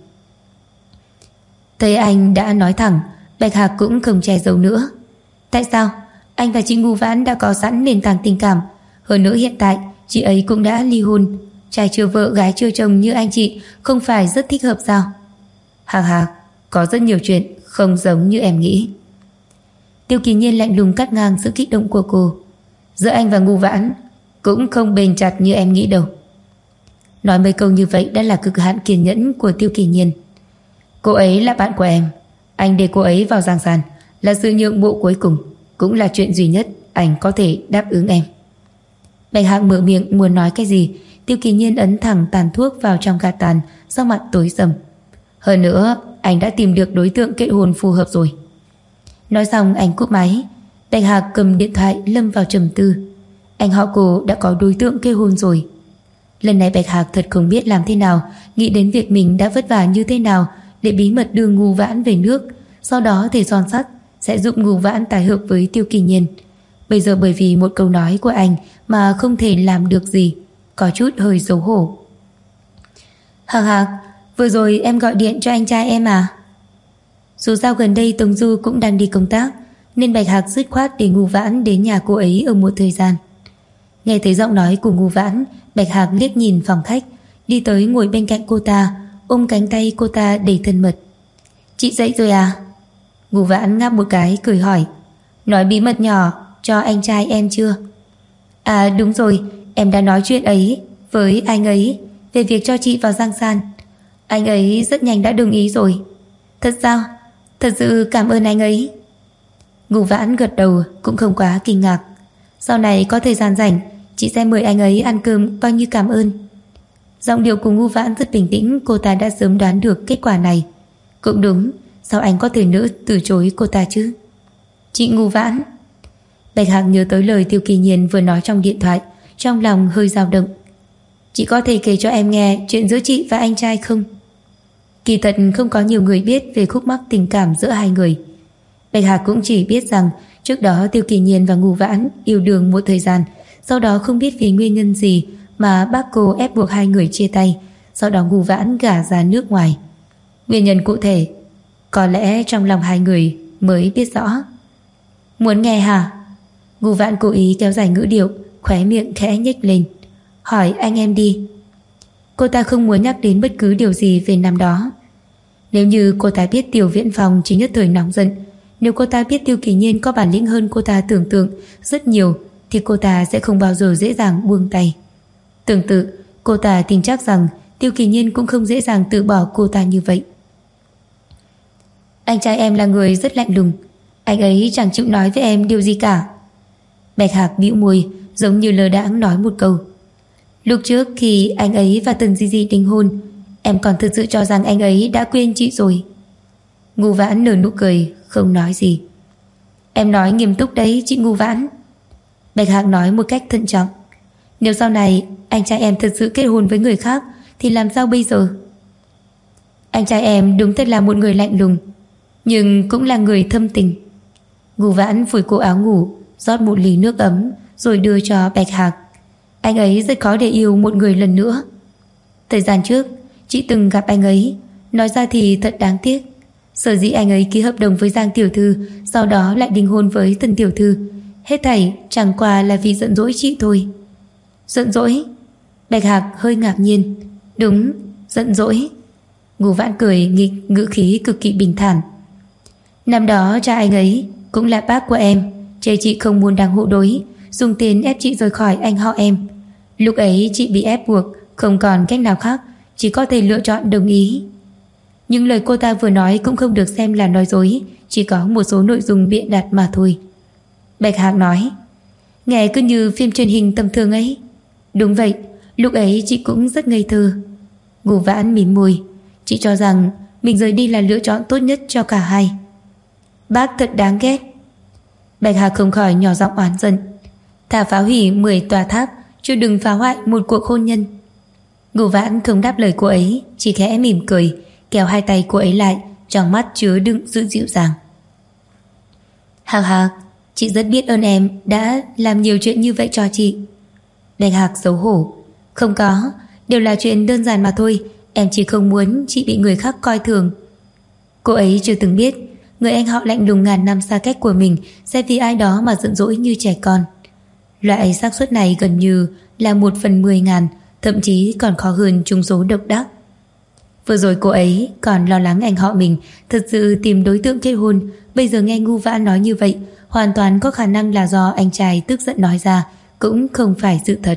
Thấy anh đã nói thẳng, Bạch Hạc cũng không che giấu nữa. Tại sao? Anh và chị Ngù Vãn đã có sẵn nền tảng tình cảm, hơn nữa hiện tại chị ấy cũng đã ly hôn, trai chưa vợ gái chưa chồng như anh chị không phải rất thích hợp sao? Hạc Hạc, có rất nhiều chuyện không giống như em nghĩ. Tiêu Kỳ Nhiên lạnh lùng cắt ngang sự kích động của cô: Giữa anh và Ngù Vãn cũng không bền chặt như em nghĩ đâu. Nói mấy câu như vậy đã là cực hạn kiên nhẫn của Tiêu Kỳ Nhiên. Cô ấy là bạn của em, anh để cô ấy vào Giang San là sự nhượng bộ cuối cùng, cũng là chuyện duy nhất anh có thể đáp ứng em. Bạch Hạc mở miệng muốn nói cái gì, Tiêu Kỳ Nhiên ấn thẳng tàn thuốc vào trong gạt tàn, sắc mặt tối sầm. Hơn nữa, anh đã tìm được đối tượng kết hôn phù hợp rồi. Nói xong anh cúp máy. Bạch Hạc cầm điện thoại lâm vào trầm tư. Anh họ cô đã có đối tượng kết hôn rồi. Lần này Bạch Hạc thật không biết làm thế nào, nghĩ đến việc mình đã vất vả như thế nào để bí mật đưa Ngù Vãn về nước, sau đó thể son sắt sẽ giúp Ngù Vãn tái hợp với Tiêu Kỳ Nhiên. Bây giờ bởi vì một câu nói của anh mà không thể làm được gì, có chút hơi xấu hổ. Hạc Hạc, vừa rồi em gọi điện cho anh trai em à? Dù sao gần đây Tống Du cũng đang đi công tác, nên Bạch Hạc dứt khoát để Ngù Vãn đến nhà cô ấy ở một thời gian. Nghe thấy giọng nói của Ngù Vãn, Bạch Hạc liếc nhìn phòng khách, đi tới ngồi bên cạnh cô ta, ôm cánh tay cô ta đầy thân mật. Chị dậy rồi à? Ngù Vãn ngáp một cái cười hỏi: Nói bí mật nhỏ cho anh trai em chưa? À đúng rồi, em đã nói chuyện ấy với anh ấy về việc cho chị vào Giang San. Anh ấy rất nhanh đã đồng ý rồi. Thật sao? Thật sự cảm ơn anh ấy. Ngù Vãn gật đầu, cũng không quá kinh ngạc. Sau này có thời gian rảnh, chị sẽ mời anh ấy ăn cơm coi như cảm ơn. Giọng điệu của Ngù Vãn rất bình tĩnh, cô ta đã sớm đoán được kết quả này. Cũng đúng, sao anh có thể nỡ từ chối cô ta chứ? Chị Ngù Vãn. Bạch Hạc nhớ tới lời Tiêu Kỳ Nhiên vừa nói trong điện thoại, trong lòng hơi dao động. Chị có thể kể cho em nghe chuyện giữa chị và anh trai không? Kỳ thật không có nhiều người biết về khúc mắc tình cảm giữa hai người. Bạch Hạc cũng chỉ biết rằng trước đó Tiêu Kỳ Nhiên và Ngù Vãn yêu đương một thời gian, sau đó không biết vì nguyên nhân gì mà bác cô ép buộc hai người chia tay, sau đó Ngù Vãn gả ra nước ngoài. Nguyên nhân cụ thể có lẽ trong lòng hai người mới biết rõ. Muốn nghe hả? Ngô Vãn cố ý kéo dài ngữ điệu, khóe miệng khẽ nhếch lên. Hỏi anh em đi. Cô ta không muốn nhắc đến bất cứ điều gì về năm đó. Nếu như cô ta biết Tiểu Viễn Phong chỉ nhất thời nóng giận, nếu cô ta biết Tiêu Kỳ Nhiên có bản lĩnh hơn cô ta tưởng tượng rất nhiều, thì cô ta sẽ không bao giờ dễ dàng buông tay. Tương tự, cô ta tin chắc rằng Tiêu Kỳ Nhiên cũng không dễ dàng từ bỏ cô ta như vậy. Anh trai em là người rất lạnh lùng, anh ấy chẳng chịu nói với em điều gì cả. Bạch Hạc bĩu môi, giống như lơ đãng nói một câu. Lúc trước khi anh ấy và Tần Di Di đính hôn, em còn thực sự cho rằng anh ấy đã quên chị rồi. Ngô Vãn nở nụ cười, không nói gì. Em nói nghiêm túc đấy chị Ngô Vãn. Bạch Hạc nói một cách thận trọng. Nếu sau này anh trai em thực sự kết hôn với người khác thì làm sao bây giờ? Anh trai em đúng thật là một người lạnh lùng, nhưng cũng là người thâm tình. Ngô Vãn phủi cổ áo ngủ, rót một ly nước ấm rồi đưa cho Bạch Hạc. Anh ấy rất khó để yêu một người lần nữa. Thời gian trước chị từng gặp anh ấy, nói ra thì thật đáng tiếc. Sở dĩ anh ấy ký hợp đồng với Giang tiểu thư, sau đó lại đính hôn với Tần tiểu thư, hết thảy chẳng qua là vì giận dỗi chị thôi. Giận dỗi? Bạch Hạc hơi ngạc nhiên. Đúng, giận dỗi. Ngô Vãn cười, ngữ khí cực kỳ bình thản. Năm đó cha anh ấy cũng là bác của em, chê chị không muốn đáng hộ đối, dùng tiền ép chị rời khỏi anh họ em. Lúc ấy chị bị ép buộc, không còn cách nào khác, chỉ có thể lựa chọn đồng ý. Nhưng lời cô ta vừa nói cũng không được xem là nói dối, chỉ có một số nội dung bịa đặt mà thôi. Bạch Hạc nói, nghe cứ như phim truyền hình tầm thường ấy. Đúng vậy, lúc ấy chị cũng rất ngây thơ. Ngô Vãn mỉm môi, chị cho rằng mình rời đi là lựa chọn tốt nhất cho cả hai. Bác thật đáng ghét. Bạch Hạc không khỏi nhỏ giọng oán giận. Thà phá hủy 10 tòa tháp, chứ đừng phá hoại một cuộc hôn nhân. Ngô Vãn không đáp lời cô ấy, chỉ khẽ mỉm cười, kéo hai tay cô ấy lại, trong mắt chứa đựng sự dịu dàng. Hạc Hạc, chị rất biết ơn em đã làm nhiều chuyện như vậy cho chị. Bạch Hạc xấu hổ. Không có, đều là chuyện đơn giản mà thôi, em chỉ không muốn chị bị người khác coi thường. Cô ấy chưa từng biết người anh họ lạnh lùng ngàn năm xa cách của mình sẽ vì ai đó mà giận dỗi như trẻ con. Loại xác suất này gần như là 1/10.000, thậm chí còn khó hơn trúng số độc đắc. Vừa rồi cô ấy còn lo lắng anh họ mình thật sự tìm đối tượng kết hôn, bây giờ nghe Ngô Vãn nói như vậy, hoàn toàn có khả năng là do anh trai tức giận nói ra, cũng không phải sự thật.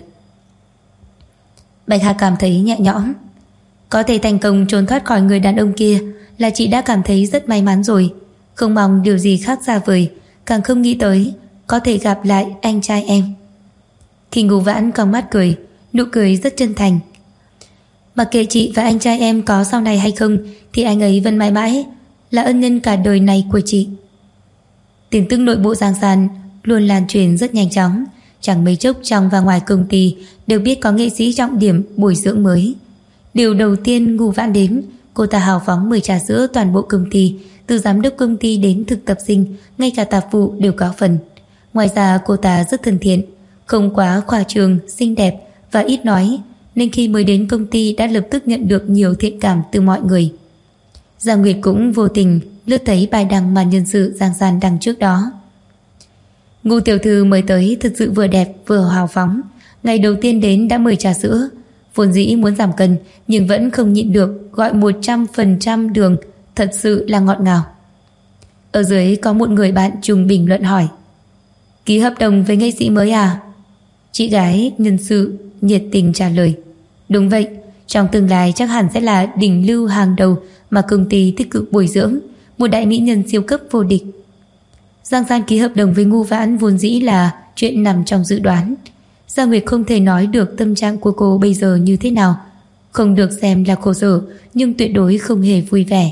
Bạch Hà cảm thấy nhẹ nhõm. Có thể thành công trốn thoát khỏi người đàn ông kia là chị đã cảm thấy rất may mắn rồi, không mong điều gì khác xa vời, càng không nghĩ tới có thể gặp lại anh trai em. Khi Ngô Vãn cong mắt cười, nụ cười rất chân thành. Mặc kệ chị và anh trai em có sau này hay không thì anh ấy vẫn mãi mãi là ân nhân cả đời này của chị. Tin tức nội bộ Giang San luôn lan truyền rất nhanh chóng, chẳng mấy chốc trong và ngoài công ty đều biết có nghệ sĩ trọng điểm bồi dưỡng mới. Điều đầu tiên Ngô Vãn đến, cô ta hào phóng mời trà sữa toàn bộ công ty, từ giám đốc công ty đến thực tập sinh, ngay cả tạp vụ đều có phần. Ngoài ra cô ta rất thân thiện, không quá khoa trương, xinh đẹp và ít nói, nên khi mới đến công ty đã lập tức nhận được nhiều thiện cảm từ mọi người. Giang Nguyệt cũng vô tình lướt thấy bài đăng mà nhân sự Giang San đăng trước đó. Ngô tiểu thư mới tới thật sự vừa đẹp vừa hào phóng, ngày đầu tiên đến đã mời trà sữa, vốn dĩ muốn giảm cân nhưng vẫn không nhịn được gọi 100% đường, thật sự là ngọt ngào. Ở dưới có một người bạn trùng bình luận hỏi: ký hợp đồng với nghệ sĩ mới à? Chị gái nhân sự nhiệt tình trả lời: đúng vậy, trong tương lai chắc hẳn sẽ là đỉnh lưu hàng đầu mà công ty tích cực bồi dưỡng, một đại mỹ nhân siêu cấp vô địch. Giang San ký hợp đồng với Ngô Vãn vốn dĩ là chuyện nằm trong dự đoán. Giang Nguyệt không thể nói được tâm trạng của cô bây giờ như thế nào, không được xem là khổ sở nhưng tuyệt đối không hề vui vẻ.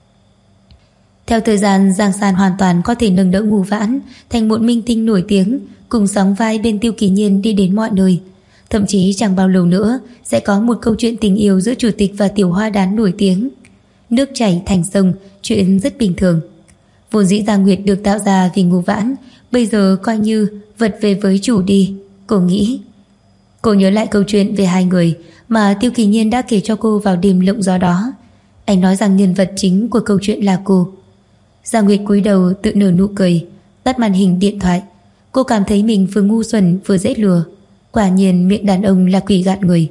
Theo thời gian, Giang San hoàn toàn có thể nâng đỡ Ngô Vãn thành một minh tinh nổi tiếng, cùng sóng vai bên Tiêu Kỳ Nhiên đi đến mọi nơi. Thậm chí chẳng bao lâu nữa sẽ có một câu chuyện tình yêu giữa chủ tịch và tiểu hoa đán nổi tiếng. Nước chảy thành sông, chuyện rất bình thường. Vốn dĩ Giang Nguyệt được tạo ra vì Ngô Vãn, bây giờ coi như vật về với chủ đi, cô nghĩ. Cô nhớ lại câu chuyện về hai người mà Tiêu Kỳ Nhiên đã kể cho cô vào đêm lộng gió đó. Anh nói rằng nhân vật chính của câu chuyện là cô. Giang Nguyệt cúi đầu tự nở nụ cười, tắt màn hình điện thoại. Cô cảm thấy mình vừa ngu xuẩn vừa dễ lừa. Quả nhiên miệng đàn ông là quỷ gạt người.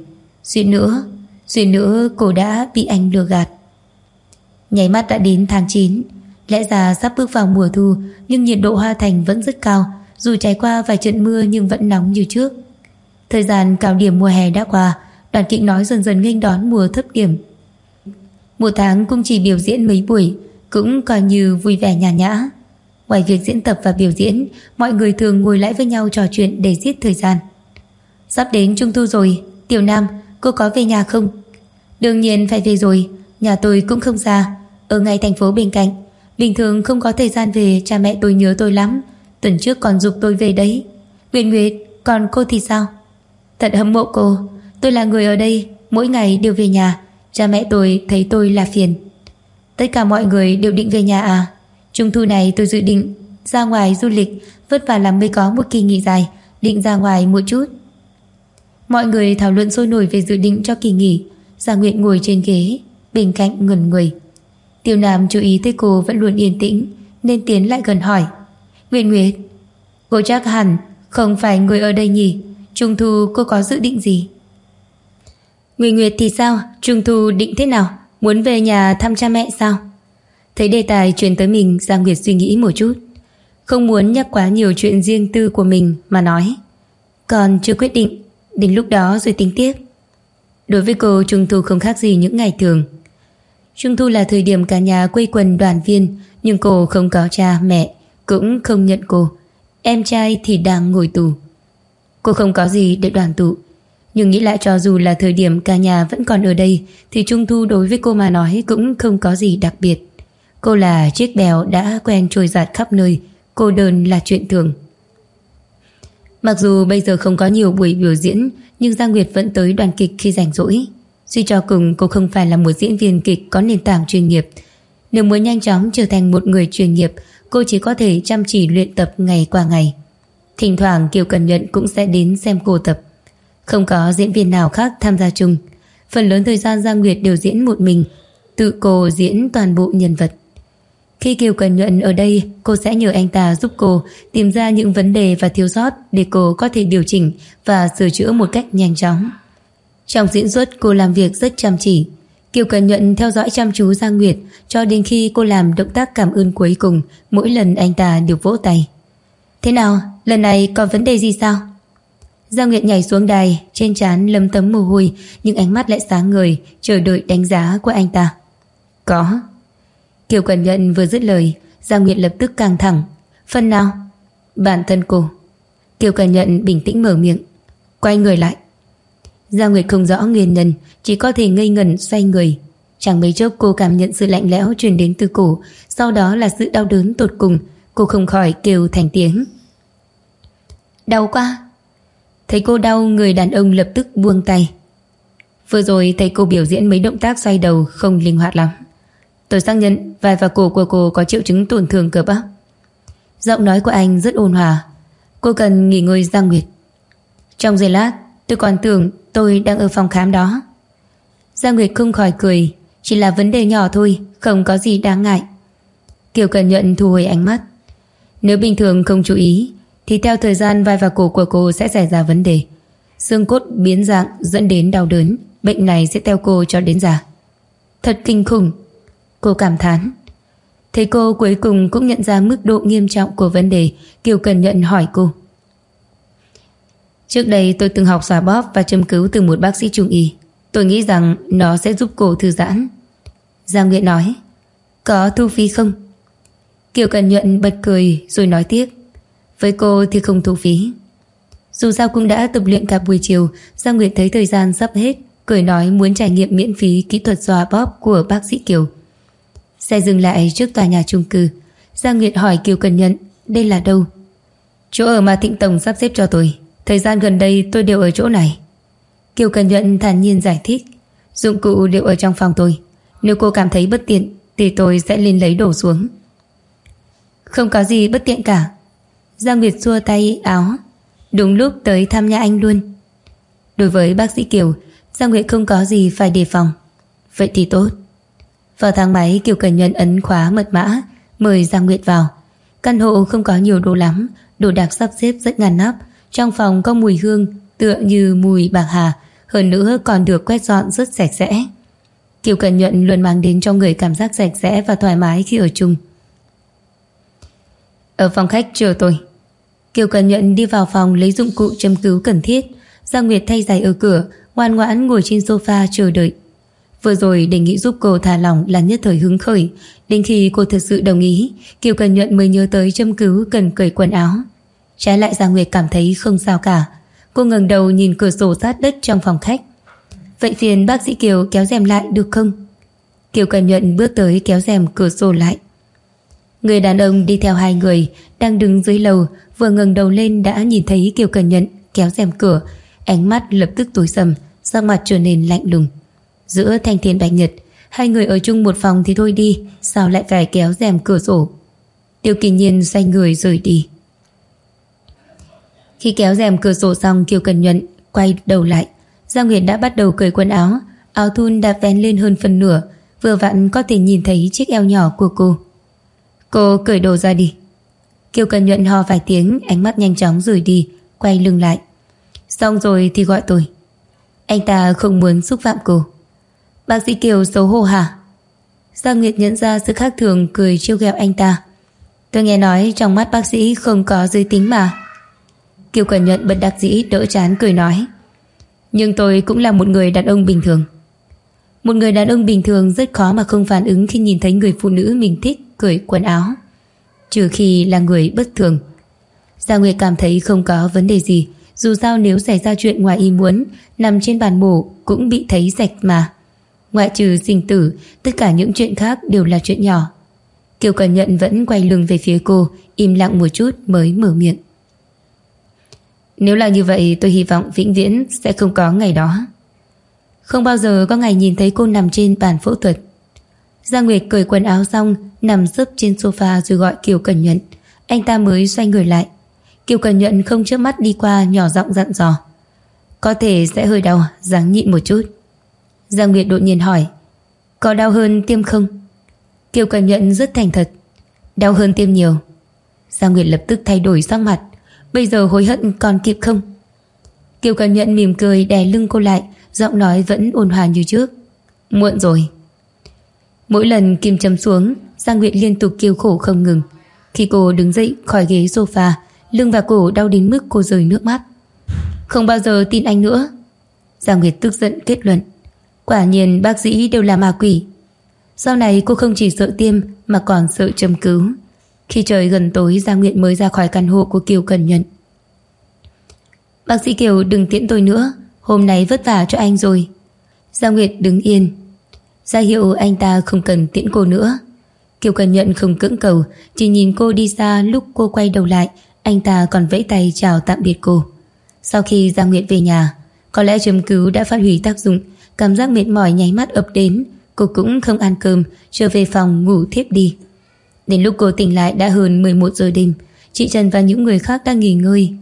Suýt nữa cô đã bị anh lừa gạt. Nháy mắt đã đến tháng 9. Lẽ ra sắp bước vào mùa thu, nhưng nhiệt độ Hoa Thành vẫn rất cao. Dù trải qua vài trận mưa nhưng vẫn nóng như trước. Thời gian cao điểm mùa hè đã qua, đoàn kịch nói dần dần nghênh đón mùa thấp điểm. Một tháng cũng chỉ biểu diễn mấy buổi, cũng coi như vui vẻ nhàn nhã. Ngoài việc diễn tập và biểu diễn, mọi người thường ngồi lại với nhau trò chuyện để giết thời gian. Sắp đến Trung thu rồi, Tiểu Nam, cô có về nhà không? Đương nhiên phải về rồi, nhà tôi cũng không xa, ở ngay thành phố bên cạnh. Bình thường không có thời gian về, cha mẹ tôi nhớ tôi lắm. Tuần trước còn giục tôi về đấy. Nguyệt Nguyệt, còn cô thì sao? Thật hâm mộ cô. Tôi là người ở đây, mỗi ngày đều về nhà. Cha mẹ tôi thấy tôi là phiền. Tất cả mọi người đều định về nhà à? Trung thu này tôi dự định ra ngoài du lịch, vất vả lắm mới có một kỳ nghỉ dài, định ra ngoài một chút. Mọi người thảo luận sôi nổi về dự định cho kỳ nghỉ. Gia Nguyệt ngồi trên ghế bên cạnh ngẩn người. Tiêu Nam chú ý thấy cô vẫn luôn yên tĩnh nên tiến lại gần hỏi: Nguyệt Nguyệt, cô chắc hẳn không phải người ở đây nhỉ? Trung thu cô có dự định gì? Nguyệt Nguyệt thì sao? Trung thu định thế nào? Muốn về nhà thăm cha mẹ sao? Thấy đề tài truyền tới mình, Gia Nguyệt suy nghĩ một chút, không muốn nhắc quá nhiều chuyện riêng tư của mình mà nói: còn chưa quyết định, đến lúc đó rồi tính tiếp. Đối với cô, Trung thu không khác gì những ngày thường. Trung thu là thời điểm cả nhà quây quần đoàn viên, nhưng cô không có cha mẹ, cũng không nhận cô. Em trai thì đang ngồi tù. Cô không có gì để đoàn tụ. Nhưng nghĩ lại, cho dù là thời điểm cả nhà vẫn còn ở đây thì Trung thu đối với cô mà nói cũng không có gì đặc biệt. Cô là chiếc bèo đã quen trôi giạt khắp nơi, cô đơn là chuyện thường. Mặc dù bây giờ không có nhiều buổi biểu diễn, nhưng Gia Nguyệt vẫn tới đoàn kịch khi rảnh rỗi. Suy cho cùng, cô không phải là một diễn viên kịch có nền tảng chuyên nghiệp. Nếu muốn nhanh chóng trở thành một người chuyên nghiệp, cô chỉ có thể chăm chỉ luyện tập ngày qua ngày. Thỉnh thoảng Kiều Cần Nhận cũng sẽ đến xem cô tập. Không có diễn viên nào khác tham gia chung. Phần lớn thời gian Gia Nguyệt đều diễn một mình, tự cô diễn toàn bộ nhân vật. Khi Kiều Cần Nhuận ở đây, cô sẽ nhờ anh ta giúp cô tìm ra những vấn đề và thiếu sót để cô có thể điều chỉnh và sửa chữa một cách nhanh chóng. Trong diễn xuất, cô làm việc rất chăm chỉ. Kiều Cần Nhuận theo dõi chăm chú Gia Nguyệt cho đến khi cô làm động tác cảm ơn cuối cùng, mỗi lần anh ta đều vỗ tay. Thế nào, lần này có vấn đề gì sao? Gia Nguyệt nhảy xuống đài, trên trán lấm tấm mồ hôi, nhưng ánh mắt lại sáng ngời, chờ đợi đánh giá của anh ta. Có. Kiều Cần Nhuận vừa dứt lời, Gia Nguyệt lập tức căng thẳng. Phần nào? Bản thân cô. Kiều Cần Nhuận bình tĩnh mở miệng. Quay người lại. Gia Nguyệt không rõ nguyên nhân, chỉ có thể ngây ngẩn xoay người. Chẳng mấy chốc cô cảm nhận sự lạnh lẽo truyền đến từ cổ, sau đó là sự đau đớn tột cùng. Cô không khỏi kêu thành tiếng. Đau quá. Thấy cô đau, người đàn ông lập tức buông tay. Vừa rồi thấy cô biểu diễn mấy động tác xoay đầu không linh hoạt lắm. Tôi xác nhận vai và cổ của cô có triệu chứng tổn thương cơ bắp. Giọng nói của anh rất ôn hòa. Cô cần nghỉ ngơi. Gia Nguyệt. Trong giây lát tôi còn tưởng tôi đang ở phòng khám đó. Gia Nguyệt không khỏi cười. Chỉ là vấn đề nhỏ thôi, không có gì đáng ngại. Kiều Cần Nhuận thu hồi ánh mắt. Nếu bình thường không chú ý thì theo thời gian vai và cổ của cô sẽ xảy ra vấn đề. Xương cốt biến dạng dẫn đến đau đớn. Bệnh này sẽ theo cô cho đến già. Thật kinh khủng. Cô cảm thán. Thấy cô cuối cùng cũng nhận ra mức độ nghiêm trọng của vấn đề, Kiều Cần Nhuận hỏi cô. Trước đây tôi từng học xoa bóp và châm cứu từ một bác sĩ trung y. Tôi nghĩ rằng nó sẽ giúp cô thư giãn. Gia Nguyệt nói. Có thu phí không? Kiều Cần Nhuận bật cười rồi nói tiếp. Với cô thì không thu phí. Dù sao cũng đã tập luyện cả buổi chiều, Gia Nguyệt thấy thời gian sắp hết, cười nói muốn trải nghiệm miễn phí kỹ thuật xoa bóp của bác sĩ Kiều. Xe dừng lại trước tòa nhà chung cư. Gia Nguyệt hỏi Kiều Cần Nhuận đây là đâu. Chỗ ở mà Thịnh Tổng sắp xếp cho tôi. Thời gian gần đây tôi đều ở chỗ này. Kiều Cần Nhuận thản nhiên giải thích. Dụng cụ đều ở trong phòng tôi. Nếu cô cảm thấy bất tiện thì tôi sẽ lên lấy đồ xuống. Không có gì bất tiện cả. Gia Nguyệt xua tay áo. Đúng lúc tới thăm nhà anh luôn. Đối với bác sĩ Kiều, Gia Nguyệt không có gì phải đề phòng. Vậy thì tốt. Vào thang máy, Kiều Cần Nhuận ấn khóa mật mã mời Gia Nguyệt vào. Căn hộ không có nhiều đồ lắm, đồ đạc sắp xếp rất ngăn nắp. Trong phòng có mùi hương tựa như mùi bạc hà, hơn nữa còn được quét dọn rất sạch sẽ. Kiều Cần Nhuận luôn mang đến cho người cảm giác sạch sẽ và thoải mái khi ở chung. Ở phòng khách chờ tôi. Kiều Cần Nhuận đi vào phòng lấy dụng cụ châm cứu cần thiết. Giang Nguyệt thay giày ở cửa, ngoan ngoãn ngồi trên sofa chờ đợi. Vừa rồi đề nghị giúp cô thả lỏng là nhất thời hứng khởi, đến khi cô thực sự đồng ý, Kiều Cần Nhuận mới nhớ tới châm cứu cần cởi quần áo. Trái lại Giang Nguyệt cảm thấy không sao cả. Cô ngẩng đầu nhìn cửa sổ sát đất trong phòng khách. Vậy phiền bác sĩ Kiều kéo rèm lại được không? Kiều Cần Nhuận bước tới kéo rèm cửa sổ lại. Người đàn ông đi theo hai người đang đứng dưới lầu, vừa ngẩng đầu lên đã nhìn thấy Kiều Cần Nhuận kéo rèm cửa, ánh mắt lập tức tối sầm, sắc mặt trở nên lạnh lùng. Giữa thanh thiên bạch nhật, hai người ở chung một phòng thì thôi đi, sao lại phải kéo rèm cửa sổ? Tiêu Kỳ Nhiên xoay người rời đi. Khi kéo rèm cửa sổ xong, Kiều Cần Nhuận quay đầu lại. Giang Nguyệt đã bắt đầu cởi quần áo, áo thun đã vén lên hơn phần nửa, vừa vặn có thể nhìn thấy chiếc eo nhỏ của cô. Cô cởi đồ ra đi. Kiều Cần Nhuận ho vài tiếng, ánh mắt nhanh chóng rời đi, quay lưng lại. Xong rồi thì gọi tôi. Anh ta không muốn xúc phạm cô. Bác sĩ Kiều xấu hổ hả? Giang Nguyệt nhận ra sự khác thường, cười trêu ghẹo anh ta. Tôi nghe nói trong mắt bác sĩ không có giới tính mà. Kiều Cần Nhuận bất đắc dĩ đỡ chán cười nói. Nhưng tôi cũng là một người đàn ông bình thường. Một người đàn ông bình thường rất khó mà không phản ứng khi nhìn thấy người phụ nữ mình thích cởi quần áo, trừ khi là người bất thường. Giang Nguyệt cảm thấy không có vấn đề gì, dù sao nếu xảy ra chuyện ngoài ý muốn, nằm trên bàn mổ cũng bị thấy rạch mà. Ngoại trừ sinh tử, tất cả những chuyện khác đều là chuyện nhỏ. Kiều Cần Nhuận vẫn quay lưng về phía cô, im lặng một chút mới mở miệng. Nếu là như vậy, tôi hy vọng vĩnh viễn sẽ không có ngày đó. Không bao giờ có ngày nhìn thấy cô nằm trên bàn phẫu thuật. Giang Nguyệt cởi quần áo xong, nằm sấp trên sofa rồi gọi Kiều Cần Nhuận. Anh ta mới xoay người lại. Kiều Cần Nhuận không chớp mắt đi qua, nhỏ giọng dặn dò. Có thể sẽ hơi đau, ráng nhịn một chút. Giang Nguyệt đột nhiên hỏi. Có đau hơn tiêm không? Kiều Cần Nhuận rất thành thật. Đau hơn tiêm nhiều. Giang Nguyệt lập tức thay đổi sắc mặt. Bây giờ hối hận còn kịp không? Kiều Cần Nhuận mỉm cười đè lưng cô lại, giọng nói vẫn ôn hòa như trước. Muộn rồi. Mỗi lần kim châm xuống, Giang Nguyệt liên tục kêu khổ không ngừng. Khi cô đứng dậy khỏi ghế sofa, lưng và cổ đau đến mức cô rơi nước mắt. Không bao giờ tin anh nữa. Giang Nguyệt tức giận kết luận. Quả nhiên bác sĩ đều là ma quỷ. Sau này cô không chỉ sợ tiêm mà còn sợ châm cứu. Khi trời gần tối, Giang Nguyệt mới ra khỏi căn hộ của Kiều Cần Nhuận. Bác sĩ Kiều đừng tiễn tôi nữa, hôm nay vất vả cho anh rồi. Giang Nguyệt đứng yên, ra hiệu anh ta không cần tiễn cô nữa. Kiều Cần Nhuận không cưỡng cầu, chỉ nhìn cô đi xa. Lúc cô quay đầu lại, anh ta còn vẫy tay chào tạm biệt cô. Sau khi Giang Nguyệt về nhà, có lẽ châm cứu đã phát huy tác dụng. Cảm giác mệt mỏi nháy mắt ập đến. Cô cũng không ăn cơm, trở về phòng ngủ thiếp đi. Đến lúc cô tỉnh lại đã hơn 11 giờ đêm. Chị Trần và những người khác đang nghỉ ngơi.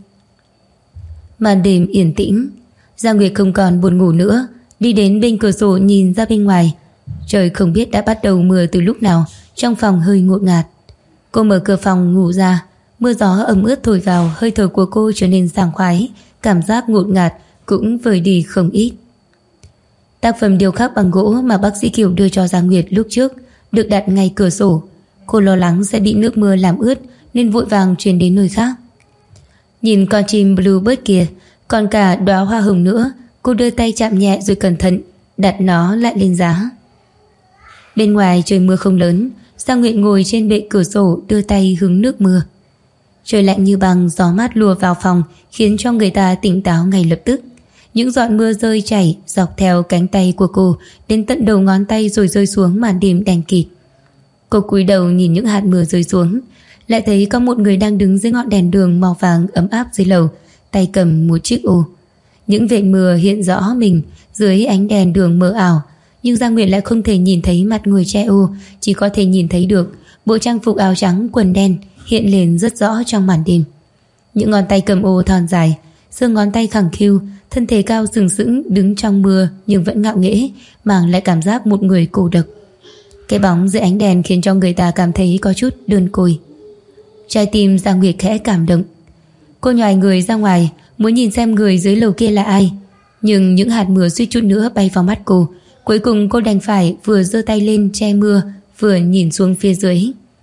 Màn đêm yên tĩnh. Giang Nguyệt không còn buồn ngủ nữa, đi đến bên cửa sổ nhìn ra bên ngoài. Trời không biết đã bắt đầu mưa từ lúc nào, trong phòng hơi ngột ngạt. Cô mở cửa phòng ngủ ra, mưa gió ẩm ướt thổi vào, hơi thở của cô trở nên sảng khoái, cảm giác ngột ngạt cũng vơi đi không ít. Tác phẩm điêu khắc bằng gỗ mà bác sĩ Kiều đưa cho Giang Nguyệt lúc trước được đặt ngay cửa sổ. Cô lo lắng sẽ bị nước mưa làm ướt nên vội vàng chuyển đến nơi khác. Nhìn con chim bluebird kia, còn cả đóa hoa hồng nữa. Cô đưa tay chạm nhẹ rồi cẩn thận đặt nó lại lên giá. Bên ngoài trời mưa không lớn. Giang Nguyệt ngồi trên bệ cửa sổ, đưa tay hứng nước mưa. Trời lạnh như băng, gió mát lùa vào phòng khiến cho người ta tỉnh táo ngay lập tức. Những giọt mưa rơi chảy dọc theo cánh tay của cô đến tận đầu ngón tay rồi rơi xuống màn đêm đen kịt. Cô cúi đầu nhìn những hạt mưa rơi xuống, lại thấy có một người đang đứng dưới ngọn đèn đường màu vàng ấm áp dưới lầu, tay cầm một chiếc ô. Những vệt mưa hiện rõ mình dưới ánh đèn đường mờ ảo, nhưng Giang Nguyệt lại không thể nhìn thấy mặt người che ô, chỉ có thể nhìn thấy được bộ trang phục áo trắng quần đen hiện lên rất rõ trong màn đêm. Những ngón tay cầm ô thon dài, xương ngón tay khẳng khiu, thân thể cao sừng sững đứng trong mưa nhưng vẫn ngạo nghễ, mang lại cảm giác một người cô độc. Cái bóng dưới ánh đèn khiến cho người ta cảm thấy có chút đơn côi. Trái tim Giang Nguyệt khẽ cảm động. Cô nhoài người ra ngoài, muốn nhìn xem người dưới lầu kia là ai. Nhưng những hạt mưa suýt chút nữa bay vào mắt cô. Cuối cùng cô đành phải vừa giơ tay lên che mưa, vừa nhìn xuống phía dưới.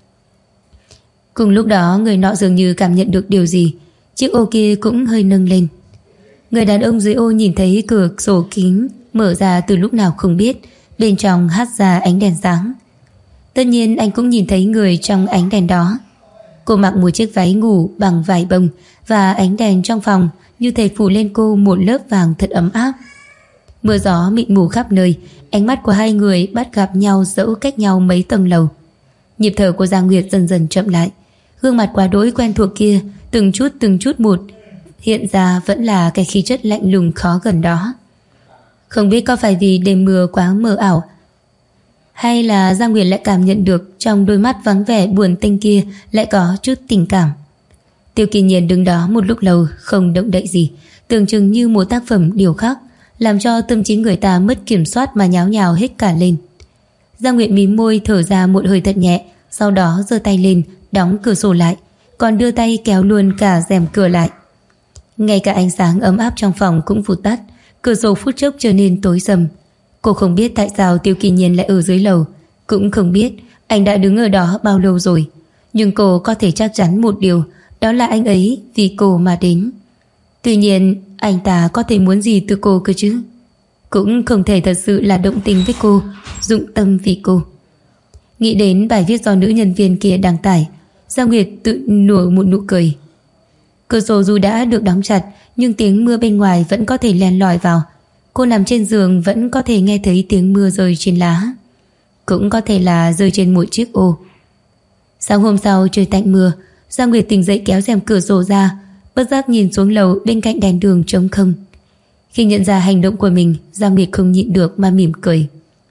Cùng lúc đó, người nọ dường như cảm nhận được điều gì. Chiếc ô kia cũng hơi nâng lên. Người đàn ông dưới ô nhìn thấy cửa sổ kính mở ra từ lúc nào không biết, bên trong hắt ra ánh đèn sáng. Tất nhiên anh cũng nhìn thấy người trong ánh đèn đó. Cô mặc một chiếc váy ngủ bằng vải bông, và ánh đèn trong phòng như thể phủ lên cô một lớp vàng thật ấm áp. Mưa gió mịt mù khắp nơi, ánh mắt của hai người bắt gặp nhau dẫu cách nhau mấy tầng lầu. Nhịp thở của Giang Nguyệt dần dần chậm lại. Gương mặt quá đỗi quen thuộc kia từng chút một hiện ra vẫn là cái khí chất lạnh lùng khó gần đó. Không biết có phải vì đêm mưa quá mờ ảo, hay là Giang Nguyệt lại cảm nhận được trong đôi mắt vắng vẻ buồn tênh kia lại có chút tình cảm. Tiêu Kỳ Nhiên đứng đó một lúc lâu không động đậy gì, tưởng chừng như một tác phẩm điêu khắc, làm cho tâm trí người ta mất kiểm soát mà nháo nhào hết cả lên. Giang Nguyệt mím môi thở ra một hơi thật nhẹ, sau đó giơ tay lên đóng cửa sổ lại, còn đưa tay kéo luôn cả rèm cửa lại. Ngay cả ánh sáng ấm áp trong phòng cũng vụt tắt, cửa sổ phút chốc trở nên tối sầm. Cô không biết tại sao Tiêu Kỳ Nhiên lại ở dưới lầu, cũng không biết anh đã đứng ở đó bao lâu rồi, nhưng cô có thể chắc chắn một điều, đó là anh ấy vì cô mà đến. Tuy nhiên anh ta có thể muốn gì từ cô cơ chứ? Cũng không thể thật sự là động tình với cô, dụng tâm vì cô. Nghĩ đến bài viết do nữ nhân viên kia đăng tải, Giang Nguyệt tự nở một nụ cười. Cửa sổ dù đã được đóng chặt, nhưng tiếng mưa bên ngoài vẫn có thể len lỏi vào. Cô nằm trên giường vẫn có thể nghe thấy tiếng mưa rơi trên lá, cũng có thể là rơi trên một chiếc ô. Sáng hôm sau trời tạnh mưa, Giang Nguyệt tỉnh dậy kéo rèm cửa sổ ra, bất giác nhìn xuống lầu bên cạnh đèn đường trống không. Khi nhận ra hành động của mình, Giang Nguyệt không nhịn được mà mỉm cười.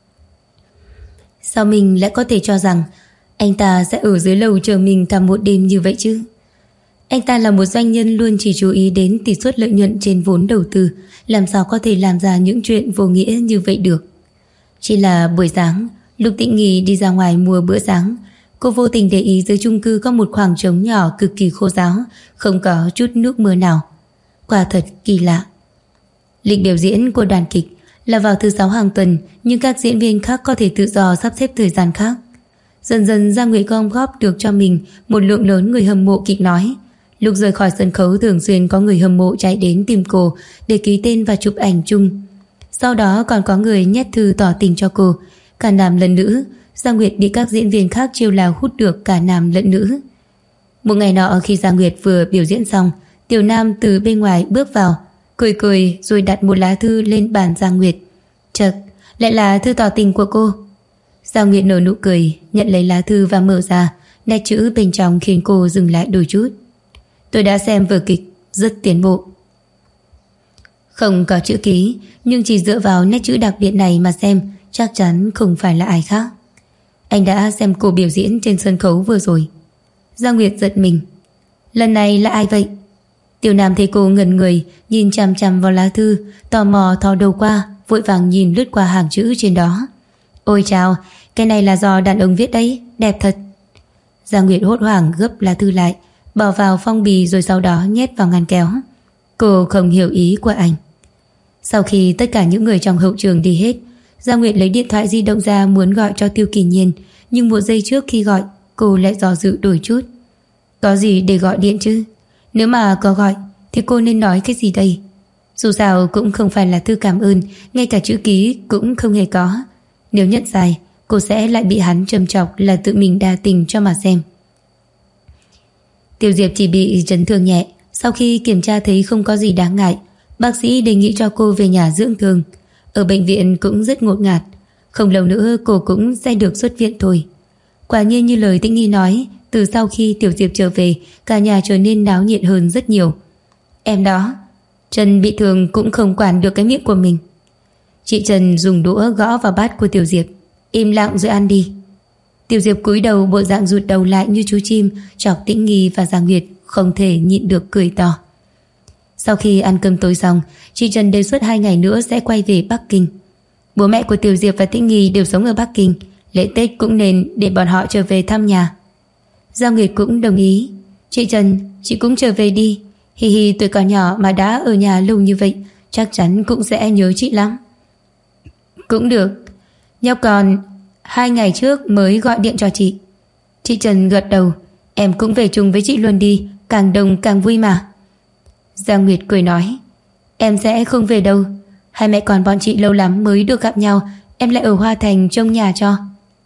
Sao mình lại có thể cho rằng anh ta sẽ ở dưới lầu chờ mình cả một đêm như vậy chứ? Anh ta là một doanh nhân luôn chỉ chú ý đến tỷ suất lợi nhuận trên vốn đầu tư, làm sao có thể làm ra những chuyện vô nghĩa như vậy được. Chỉ là buổi sáng, Lục Tĩnh Nghi đi ra ngoài mua bữa sáng, cô vô tình để ý dưới chung cư có một khoảng trống nhỏ cực kỳ khô ráo, không có chút nước mưa nào. Quả thật kỳ lạ. Lịch biểu diễn của đoàn kịch là vào thứ 6 hàng tuần, nhưng các diễn viên khác có thể tự do sắp xếp thời gian khác. Dần dần Giang Nguyệt gom góp được cho mình một lượng lớn người hâm mộ kịch nói. Lúc rời khỏi sân khấu thường xuyên có người hâm mộ chạy đến tìm cô để ký tên và chụp ảnh chung. Sau đó còn có người nhét thư tỏ tình cho cô. Cả nam lẫn nữ, Giang Nguyệt bị các diễn viên khác chiêu lao hút được cả nam lẫn nữ. Một ngày nọ khi Giang Nguyệt vừa biểu diễn xong, Tiểu Nam từ bên ngoài bước vào, cười rồi đặt một lá thư lên bàn Giang Nguyệt. Chật, lại là thư tỏ tình của cô. Giang Nguyệt nở nụ cười, nhận lấy lá thư và mở ra. Nét chữ bên trong khiến cô dừng lại đôi chút. Tôi đã xem vở kịch, rất tiến bộ. Không có chữ ký, nhưng chỉ dựa vào nét chữ đặc biệt này mà xem, chắc chắn không phải là ai khác. Anh đã xem cô biểu diễn trên sân khấu vừa rồi. Giang Nguyệt giật mình. Lần này là ai vậy? Tiểu Nam thấy cô ngẩn người, nhìn chằm chằm vào lá thư, tò mò thò đầu qua, vội vàng nhìn lướt qua hàng chữ trên đó. Ôi chào, cái này là do đàn ông viết đấy, đẹp thật. Giang Nguyệt hốt hoảng gấp lá thư lại, bỏ vào phong bì rồi sau đó nhét vào ngăn kéo. Cô không hiểu ý của anh. Sau khi tất cả những người trong hậu trường đi hết, Giang Nguyệt lấy điện thoại di động ra muốn gọi cho Tiêu Kỳ Nhiên, nhưng một giây trước khi gọi, cô lại do dự đổi chút. Có gì để gọi điện chứ? Nếu mà có gọi thì cô nên nói cái gì đây? Dù sao cũng không phải là thư cảm ơn, ngay cả chữ ký cũng không hề có. Nếu nhận sai, cô sẽ lại bị hắn trầm chọc là tự mình đa tình cho mà xem. Tiêu Diệp chỉ bị chấn thương nhẹ. Sau khi kiểm tra thấy không có gì đáng ngại, bác sĩ đề nghị cho cô về nhà dưỡng thương. Ở bệnh viện cũng rất ngột ngạt, không lâu nữa cô cũng sẽ được xuất viện thôi. Quả nhiên như lời Tĩnh Nghi nói, từ sau khi Tiểu Diệp trở về, cả nhà trở nên náo nhiệt hơn rất nhiều. Em đó, Trần bị thương cũng không quản được cái miệng của mình. Chị Trần dùng đũa gõ vào bát của Tiểu Diệp. Im lặng rồi ăn đi. Tiểu Diệp cúi đầu bộ dạng rụt đầu lại như chú chim, chọc Tĩnh Nghi và Giang Nguyệt không thể nhịn được cười to. Sau khi ăn cơm tối xong, chị Trần đề xuất 2 ngày nữa sẽ quay về Bắc Kinh. Bố mẹ của Tiểu Diệp và Tĩnh Nghi đều sống ở Bắc Kinh, lễ Tết cũng nên để bọn họ trở về thăm nhà. Giang Nguyệt cũng đồng ý. Chị Trần, chị cũng trở về đi. Hi hi, tuổi còn nhỏ mà đã ở nhà lâu như vậy, chắc chắn cũng sẽ nhớ chị lắm. Cũng được, nhóc còn 2 ngày trước mới gọi điện cho chị. Chị Trần gật đầu. Em cũng về chung với chị luôn đi, càng đông càng vui mà. Giang Nguyệt cười nói, em sẽ không về đâu. Hai mẹ con bọn chị lâu lắm mới được gặp nhau, em lại ở Hoa Thành trông nhà cho.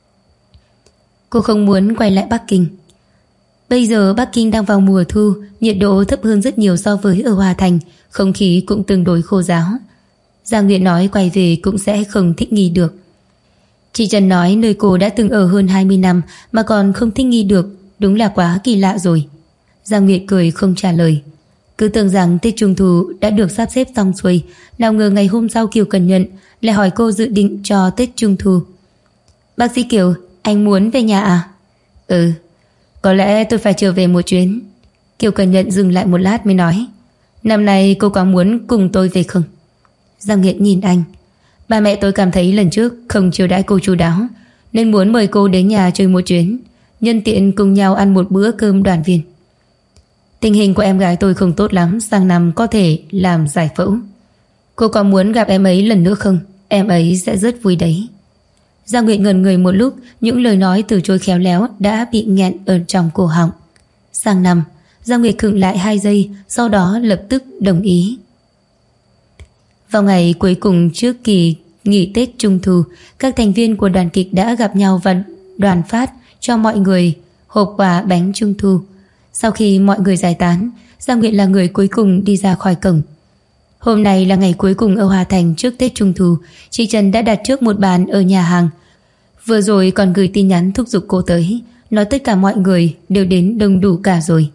Cô không muốn quay lại Bắc Kinh. Bây giờ Bắc Kinh đang vào mùa thu, nhiệt độ thấp hơn rất nhiều so với ở Hoa Thành, không khí cũng tương đối khô ráo. Giang Nguyệt nói quay về cũng sẽ không thích nghi được. Chị Trần nói nơi cô đã từng ở hơn 20 năm mà còn không thích nghi được, đúng là quá kỳ lạ rồi. Giang Nguyệt cười không trả lời. Cứ tưởng rằng Tết Trung Thu đã được sắp xếp xong xuôi, nào ngờ ngày hôm sau Kiều Cần Nhuận lại hỏi cô dự định cho Tết Trung Thu. Bác sĩ Kiều, anh muốn về nhà à? Ừ, có lẽ tôi phải trở về một chuyến. Kiều Cần Nhuận dừng lại một lát mới nói, năm nay cô có muốn cùng tôi về không? Giang Nguyệt nhìn anh. Ba mẹ tôi cảm thấy lần trước không chiều đãi cô chu đáo, nên muốn mời cô đến nhà chơi một chuyến, nhân tiện cùng nhau ăn một bữa cơm đoàn viên. Tình hình của em gái tôi không tốt lắm, sang năm có thể làm giải phẫu. Cô có muốn gặp em ấy lần nữa không? Em ấy sẽ rất vui đấy. Giang Nguyệt ngẩn người một lúc, những lời nói từ chối khéo léo đã bị nghẹn ở trong cổ họng. Sang năm, Giang Nguyệt khựng lại 2 giây, sau đó lập tức đồng ý. Vào ngày cuối cùng trước kỳ nghỉ Tết Trung Thu, các thành viên của đoàn kịch đã gặp nhau và đoàn phát cho mọi người hộp quà bánh Trung Thu. Sau khi mọi người giải tán, Giang Nguyệt là người cuối cùng đi ra khỏi cổng. Hôm nay là ngày cuối cùng ở Hoa Thành trước Tết Trung Thu. Chị Trần đã đặt trước một bàn ở nhà hàng. Vừa rồi còn gửi tin nhắn thúc giục cô tới, nói tất cả mọi người đều đến đông đủ cả rồi.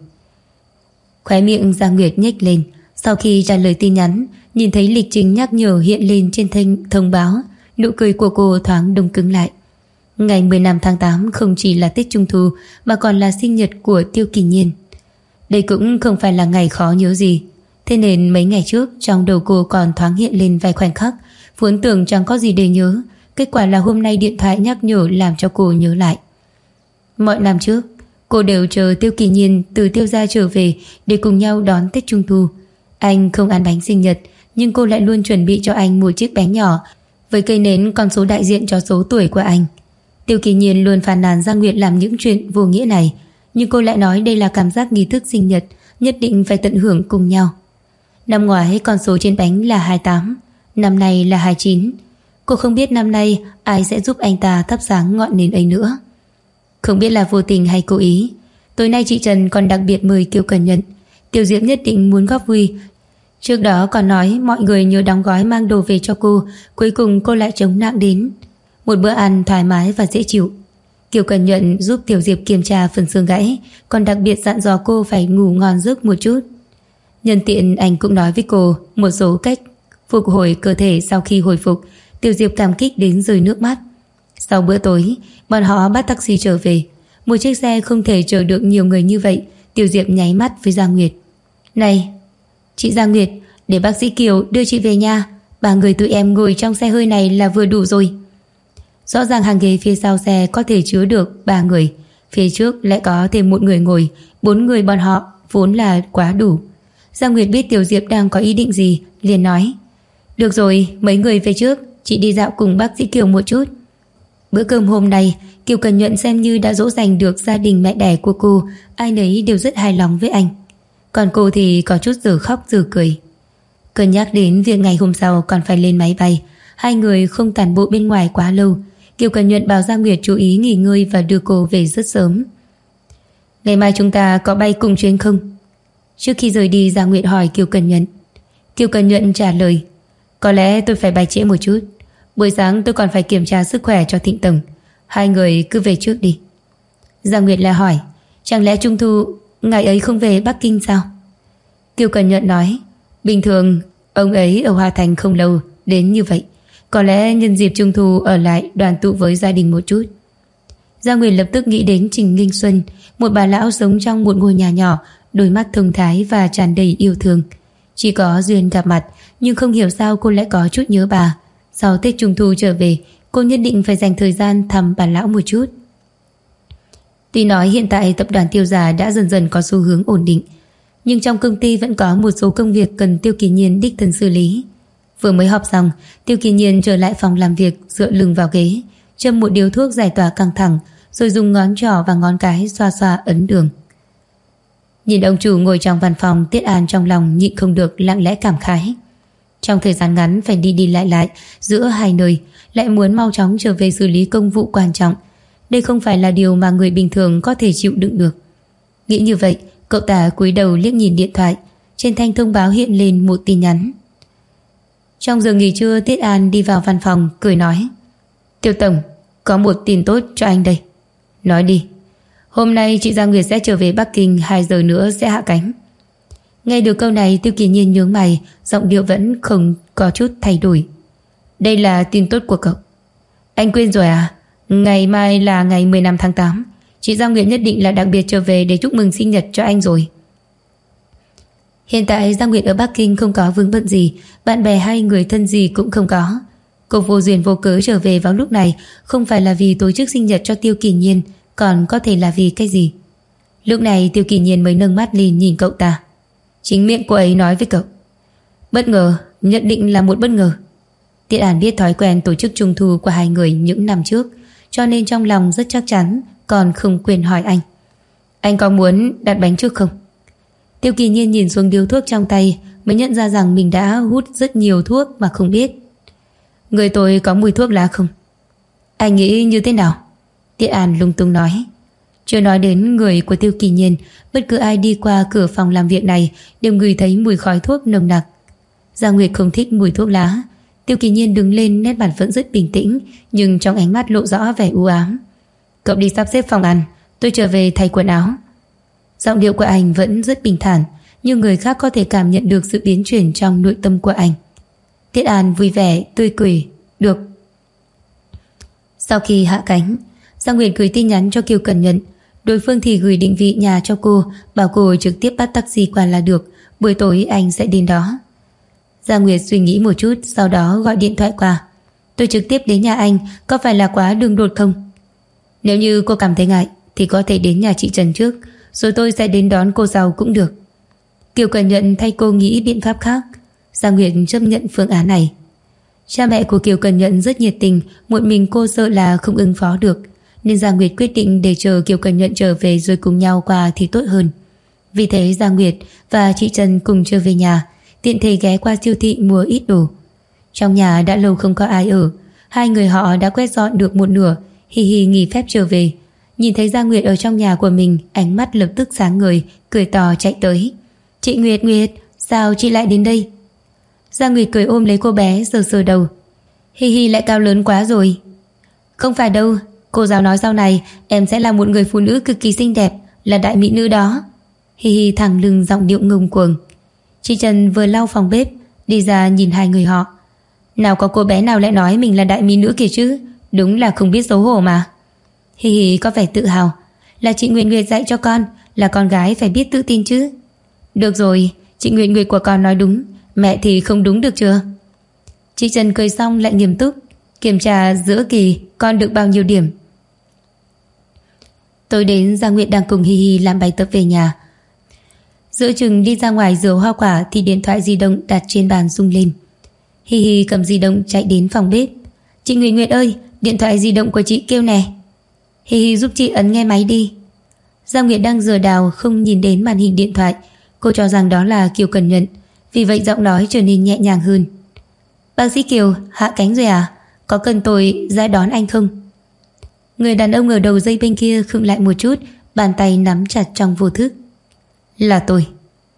Khóe miệng Giang Nguyệt nhếch lên. Sau khi trả lời tin nhắn, nhìn thấy lịch trình nhắc nhở hiện lên trên thông báo, nụ cười của cô thoáng đông cứng lại. Ngày 15 tháng 8 không chỉ là Tết Trung Thu mà còn là sinh nhật của Tiêu Kỳ Nhiên. Đây cũng không phải là ngày khó nhớ gì, thế nên mấy ngày trước trong đầu cô còn thoáng hiện lên vài khoảnh khắc, vốn tưởng chẳng có gì để nhớ. Kết quả là hôm nay điện thoại nhắc nhở làm cho cô nhớ lại. Mọi năm trước, cô đều chờ Tiêu Kỳ Nhiên từ Tiêu gia trở về để cùng nhau đón Tết Trung Thu. Anh không ăn bánh sinh nhật, nhưng cô lại luôn chuẩn bị cho anh một chiếc bánh nhỏ với cây nến con số đại diện cho số tuổi của anh. Tiêu Kỳ Nhiên luôn phàn nàn Giang Nguyệt làm những chuyện vô nghĩa này, nhưng cô lại nói đây là cảm giác nghi thức sinh nhật, nhất định phải tận hưởng cùng nhau. Năm ngoái con số trên bánh là 28, năm nay là 29. Cô không biết năm nay ai sẽ giúp anh ta thắp sáng ngọn nến ấy nữa. Không biết là vô tình hay cố ý, tối nay chị Trần còn đặc biệt mời Kiều Cần Nhuận. Tiểu Diệp nhất định muốn góp vui. Trước đó còn nói mọi người nhớ đóng gói mang đồ về cho cô. Cuối cùng cô lại chống nặng đến. Một bữa ăn thoải mái và dễ chịu. Kiều Cần Nhuận giúp Tiểu Diệp kiểm tra phần xương gãy, còn đặc biệt dặn dò cô phải ngủ ngon giấc một chút. Nhân tiện anh cũng nói với cô một số cách phục hồi cơ thể sau khi hồi phục. Tiểu Diệp cảm kích đến rơi nước mắt. Sau bữa tối, bọn họ bắt taxi trở về. Một chiếc xe không thể chở được nhiều người như vậy. Tiểu Diệp nháy mắt với Giang Nguyệt. Này, chị Giang Nguyệt, để bác sĩ Kiều đưa chị về nhà. 3 người tụi em ngồi trong xe hơi này là vừa đủ rồi. Rõ ràng hàng ghế phía sau xe có thể chứa được 3 người, phía trước lại có thêm 1 người ngồi, 4 người bọn họ vốn là quá đủ. Giang Nguyệt biết Tiểu Diệp đang có ý định gì, liền nói: Được rồi, mấy người về trước, chị đi dạo cùng bác sĩ Kiều một chút. Bữa cơm hôm nay, Kiều Cần Nhuận xem như đã dỗ dành được gia đình mẹ đẻ của cô, ai nấy đều rất hài lòng với anh. Còn cô thì có chút giờ khóc giờ cười. Cân nhắc đến việc ngày hôm sau còn phải lên máy bay, hai người không tản bộ bên ngoài quá lâu. Kiều Cần Nhuận bảo Giang Nguyệt chú ý nghỉ ngơi và đưa cô về rất sớm. Ngày mai chúng ta có bay cùng chuyến không? Trước khi rời đi, Giang Nguyệt hỏi Kiều Cần Nhuận. Kiều Cần Nhuận trả lời: Có lẽ tôi phải bay trễ một chút. Buổi sáng tôi còn phải kiểm tra sức khỏe cho Thịnh Tổng. Hai người cứ về trước đi. Giang Nguyệt lại hỏi: Chẳng lẽ Trung Thu ngày ấy không về Bắc Kinh sao? Kiều Cần Nhuận nói: Bình thường ông ấy ở Hoa Thành không lâu đến như vậy, có lẽ nhân dịp Trung Thu ở lại đoàn tụ với gia đình một chút. Giang Nguyệt lập tức nghĩ đến Trình Nghinh Xuân, một bà lão sống trong một ngôi nhà nhỏ, đôi mắt thông thái và tràn đầy yêu thương. Chỉ có duyên gặp mặt, nhưng không hiểu sao cô lại có chút nhớ bà. Sau Tết Trung Thu trở về, cô nhất định phải dành thời gian thăm bà lão một chút. Tuy nói hiện tại tập đoàn Tiêu Gia đã dần dần có xu hướng ổn định, nhưng trong công ty vẫn có một số công việc cần Tiêu Kỳ Nhiên đích thân xử lý. Vừa mới họp xong, Tiêu Kỳ Nhiên trở lại phòng làm việc, dựa lưng vào ghế, châm một điếu thuốc giải tỏa căng thẳng, rồi dùng ngón trỏ và ngón cái xoa xoa ấn đường. Nhìn ông chủ ngồi trong văn phòng, Tiết An trong lòng nhịn không được lặng lẽ cảm khái. Trong thời gian ngắn phải đi đi lại giữa hai nơi, lại muốn mau chóng trở về xử lý công vụ quan trọng, đây không phải là điều mà người bình thường có thể chịu đựng được. Nghĩ như vậy, cậu ta cúi đầu liếc nhìn điện thoại, trên thanh thông báo hiện lên một tin nhắn. Trong giờ nghỉ trưa, Tiết An đi vào văn phòng cười nói: Tiêu tổng, có một tin tốt cho anh đây. Nói đi. Hôm nay chị Giang Nguyệt sẽ trở về Bắc Kinh, 2 giờ nữa sẽ hạ cánh. Nghe được câu này, Tiêu Kỳ Nhiên nhướng mày, giọng điệu vẫn không có chút thay đổi. Đây là tin tốt của cậu. Anh quên rồi à? Ngày mai là ngày 15 tháng 8, chị Giang Nguyệt nhất định là đặc biệt trở về để chúc mừng sinh nhật cho anh rồi. Hiện tại Giang Nguyệt ở Bắc Kinh không có vướng bận gì, bạn bè hay người thân gì cũng không có. Cô vô duyên vô cớ trở về vào lúc này, không phải là vì tổ chức sinh nhật cho Tiêu Kỳ Nhiên, còn có thể là vì cái gì? Lúc này Tiêu Kỳ Nhiên mới nâng mắt lên nhìn cậu ta. Chính miệng cô ấy nói với cậu. Bất ngờ, nhận định là một bất ngờ. Tiết An biết thói quen tổ chức trung thu của hai người những năm trước, cho nên trong lòng rất chắc chắn, còn không quên hỏi anh. Anh có muốn đặt bánh trước không? Tiêu Kỳ Nhiên nhìn xuống điếu thuốc trong tay, mới nhận ra rằng mình đã hút rất nhiều thuốc mà không biết. Người tôi có mùi thuốc lá không? Anh nghĩ như thế nào? Tiết An lung tung nói. Chưa nói đến người của Tiêu Kỳ Nhiên, bất cứ ai đi qua cửa phòng làm việc này đều ngửi thấy mùi khói thuốc nồng nặc. Giang Nguyệt không thích mùi thuốc lá. Tiêu Kỳ Nhiên đứng lên, nét mặt vẫn rất bình tĩnh, nhưng trong ánh mắt lộ rõ vẻ u ám. Cậu đi sắp xếp phòng ăn, tôi trở về thay quần áo. Giọng điệu của anh vẫn rất bình thản, nhưng người khác có thể cảm nhận được sự biến chuyển trong nội tâm của anh. Tiết An vui vẻ, tươi cười. Được. Sau khi hạ cánh, Giang Nguyệt gửi tin nhắn cho Kiều Cẩn Nhận. Đối phương thì gửi định vị nhà cho cô, bảo cô trực tiếp bắt taxi qua là được, buổi tối anh sẽ đến đó. Giang Nguyệt suy nghĩ một chút, sau đó gọi điện thoại qua. Tôi trực tiếp đến nhà anh, có phải là quá đường đột không? Nếu như cô cảm thấy ngại thì có thể đến nhà chị Trần trước, rồi tôi sẽ đến đón cô sau cũng được. Kiều Cẩn Nhận thay cô nghĩ biện pháp khác. Giang Nguyệt chấp nhận phương án này. Cha mẹ của Kiều Cẩn Nhận rất nhiệt tình, một mình cô sợ là không ứng phó được, nên Giang Nguyệt quyết định để chờ Kiều Cẩn Nhận trở về rồi cùng nhau qua thì tốt hơn. Vì thế Giang Nguyệt và chị Trần cùng trở về nhà, tiện thể ghé qua siêu thị mua ít đồ. Trong nhà đã lâu không có ai ở, hai người họ đã quét dọn được một nửa, Hi Hi nghỉ phép trở về. Nhìn thấy Giang Nguyệt ở trong nhà của mình, ánh mắt lập tức sáng ngời, cười to chạy tới. Chị Nguyệt, Nguyệt, sao chị lại đến đây? Giang Nguyệt cười ôm lấy cô bé, sờ sờ đầu. Hi Hi lại cao lớn quá rồi. Không phải đâu, cô giáo nói sau này em sẽ là một người phụ nữ cực kỳ xinh đẹp, là đại mỹ nữ đó. Hi Hi thẳng lưng, giọng điệu ngông cuồng. Chị Trần vừa lau phòng bếp, đi ra nhìn hai người họ. Nào có cô bé nào lại nói mình là đại mỹ nữ kìa chứ, đúng là không biết xấu hổ mà. Hi Hi có vẻ tự hào. Là chị Nguyệt Nguyệt dạy cho con, là con gái phải biết tự tin chứ. Được rồi, chị Nguyệt Nguyệt của con nói đúng, mẹ thì không đúng được chưa? Chị Trần cười xong lại nghiêm túc. Kiểm tra giữa kỳ con được bao nhiêu điểm? Tối đến Giang Nguyệt đang cùng Hi Hi làm bài tập về nhà. Giữa chừng đi ra ngoài rửa hoa quả thì điện thoại di động đặt trên bàn rung lên. Hi Hi cầm di động chạy đến phòng bếp. Chị Nguyệt Nguyệt ơi, điện thoại di động của chị kêu nè. Hi Hi giúp chị ấn nghe máy đi. Giang Nguyệt đang rửa đào không nhìn đến màn hình điện thoại. Cô cho rằng đó là Kiều Cẩn Nhận, vì vậy giọng nói trở nên nhẹ nhàng hơn. Bác sĩ Kiều, hạ cánh rồi à? Có cần tôi ra đón anh không? Người đàn ông ở đầu dây bên kia khựng lại một chút, bàn tay nắm chặt trong vô thức. Là tôi.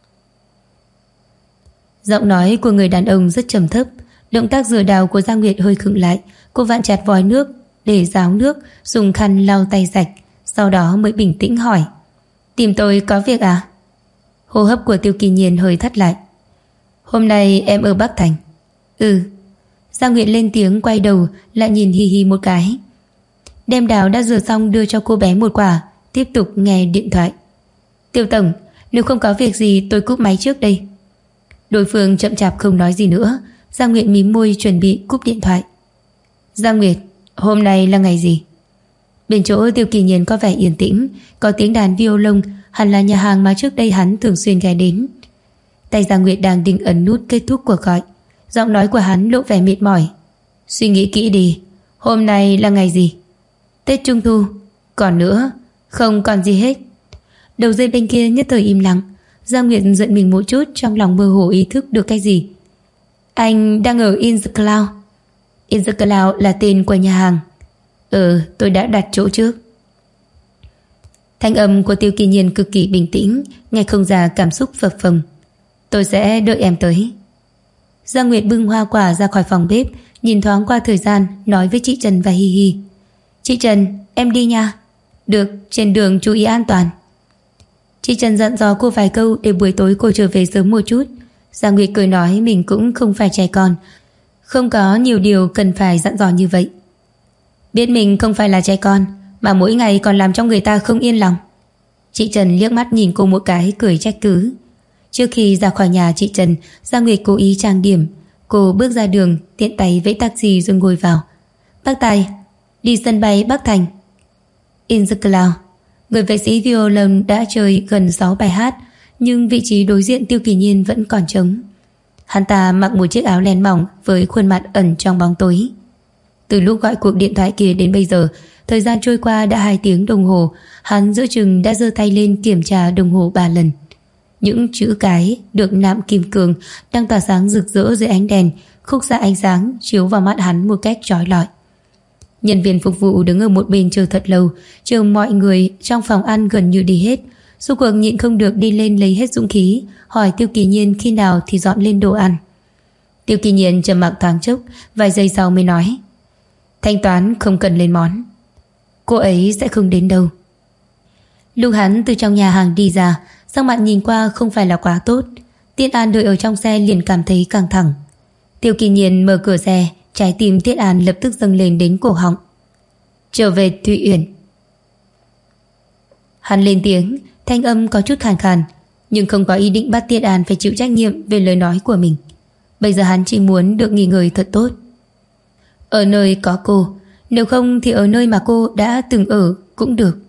Giọng nói của người đàn ông rất trầm thấp. Động tác rửa đào của Giang Nguyệt hơi khựng lại. Cô vặn chặt vòi nước để ráo nước, dùng khăn lau tay sạch, sau đó mới bình tĩnh hỏi. Tìm tôi có việc à? Hô hấp của Tiêu Kỳ Nhiên hơi thắt lại. Hôm nay em ở Bắc Thành. Ừ. Giang Nguyệt lên tiếng, quay đầu lại nhìn Hi Hi một cái. Đem đào đã rửa xong đưa cho cô bé một quả, tiếp tục nghe điện thoại. Tiêu tổng, nếu không có việc gì tôi cúp máy trước đây. Đối phương chậm chạp không nói gì nữa. Giang Nguyệt mím môi chuẩn bị cúp điện thoại. Giang Nguyệt, hôm nay là ngày gì? Bên chỗ Tiêu Kỳ Nhiên có vẻ yên tĩnh, có tiếng đàn violon, hẳn là nhà hàng mà trước đây hắn thường xuyên ghé đến. Tay Giang Nguyệt đang định ấn nút kết thúc cuộc gọi, giọng nói của hắn lộ vẻ mệt mỏi. Suy nghĩ kỹ đi, hôm nay là ngày gì? Tết Trung Thu. Còn nữa, không còn gì hết. Đầu dây bên kia nhất thời im lặng. Giang Nguyệt giận mình một chút, trong lòng mơ hồ ý thức được cái gì. Anh đang ở In The Cloud. In The Cloud là tên của nhà hàng. Tôi đã đặt chỗ trước. Thanh âm của Tiêu Kỳ Nhiên cực kỳ bình tĩnh, nghe không ra cảm xúc phập phồng. Tôi sẽ đợi em tới. Giang Nguyệt bưng hoa quả ra khỏi phòng bếp, nhìn thoáng qua thời gian, nói với chị Trần và Hi Hi. Chị Trần, em đi nha. Được, trên đường chú ý an toàn. Chị Trần dặn dò cô vài câu để buổi tối cô trở về sớm một chút. Giang Nguyệt cười nói mình cũng không phải trẻ con, không có nhiều điều cần phải dặn dò như vậy. Biết mình không phải là trẻ con, mà mỗi ngày còn làm cho người ta không yên lòng. Chị Trần liếc mắt nhìn cô một cái, cười trách cứ. Trước khi ra khỏi nhà chị Trần, Giang Nguyệt cố ý trang điểm. Cô bước ra đường, tiện tay vẫy taxi rồi ngồi vào. Bác Tài, đi sân bay Bắc Thành. In The Cloud. Người vệ sĩ violon đã chơi gần 6 bài hát, nhưng vị trí đối diện Tiêu Kỳ Nhiên vẫn còn trống. Hắn ta mặc một chiếc áo len mỏng với khuôn mặt ẩn trong bóng tối. Từ lúc gọi cuộc điện thoại kia đến bây giờ, thời gian trôi qua đã 2 tiếng đồng hồ. Hắn giữa chừng đã giơ tay lên kiểm tra đồng hồ 3 lần. Những chữ cái được nạm kim cương đang tỏa sáng rực rỡ dưới ánh đèn, khúc xạ ánh sáng chiếu vào mắt hắn một cách chói lọi. Nhân viên phục vụ đứng ở một bên chờ thật lâu, chờ mọi người trong phòng ăn gần như đi hết. Rốt cuộc nhịn không được đi lên lấy hết dũng khí, hỏi Tiêu Kỳ Nhiên khi nào thì dọn lên đồ ăn. Tiêu Kỳ Nhiên trầm mặc thoáng chốc, vài giây sau mới nói: thanh toán không cần lên món. Cô ấy sẽ không đến đâu. Lúc hắn từ trong nhà hàng đi ra, sắc mặt nhìn qua không phải là quá tốt. Tiết An đợi ở trong xe liền cảm thấy căng thẳng. Tiêu Kỳ Nhiên mở cửa xe, trái tim Tiết An lập tức dâng lên đến cổ họng. Trở về Thụy Uyển. Hắn lên tiếng, thanh âm có chút khàn khàn, nhưng không có ý định bắt Tiết An phải chịu trách nhiệm về lời nói của mình. Bây giờ hắn chỉ muốn được nghỉ ngơi thật tốt. Ở nơi có cô, nếu không thì ở nơi mà cô đã từng ở cũng được.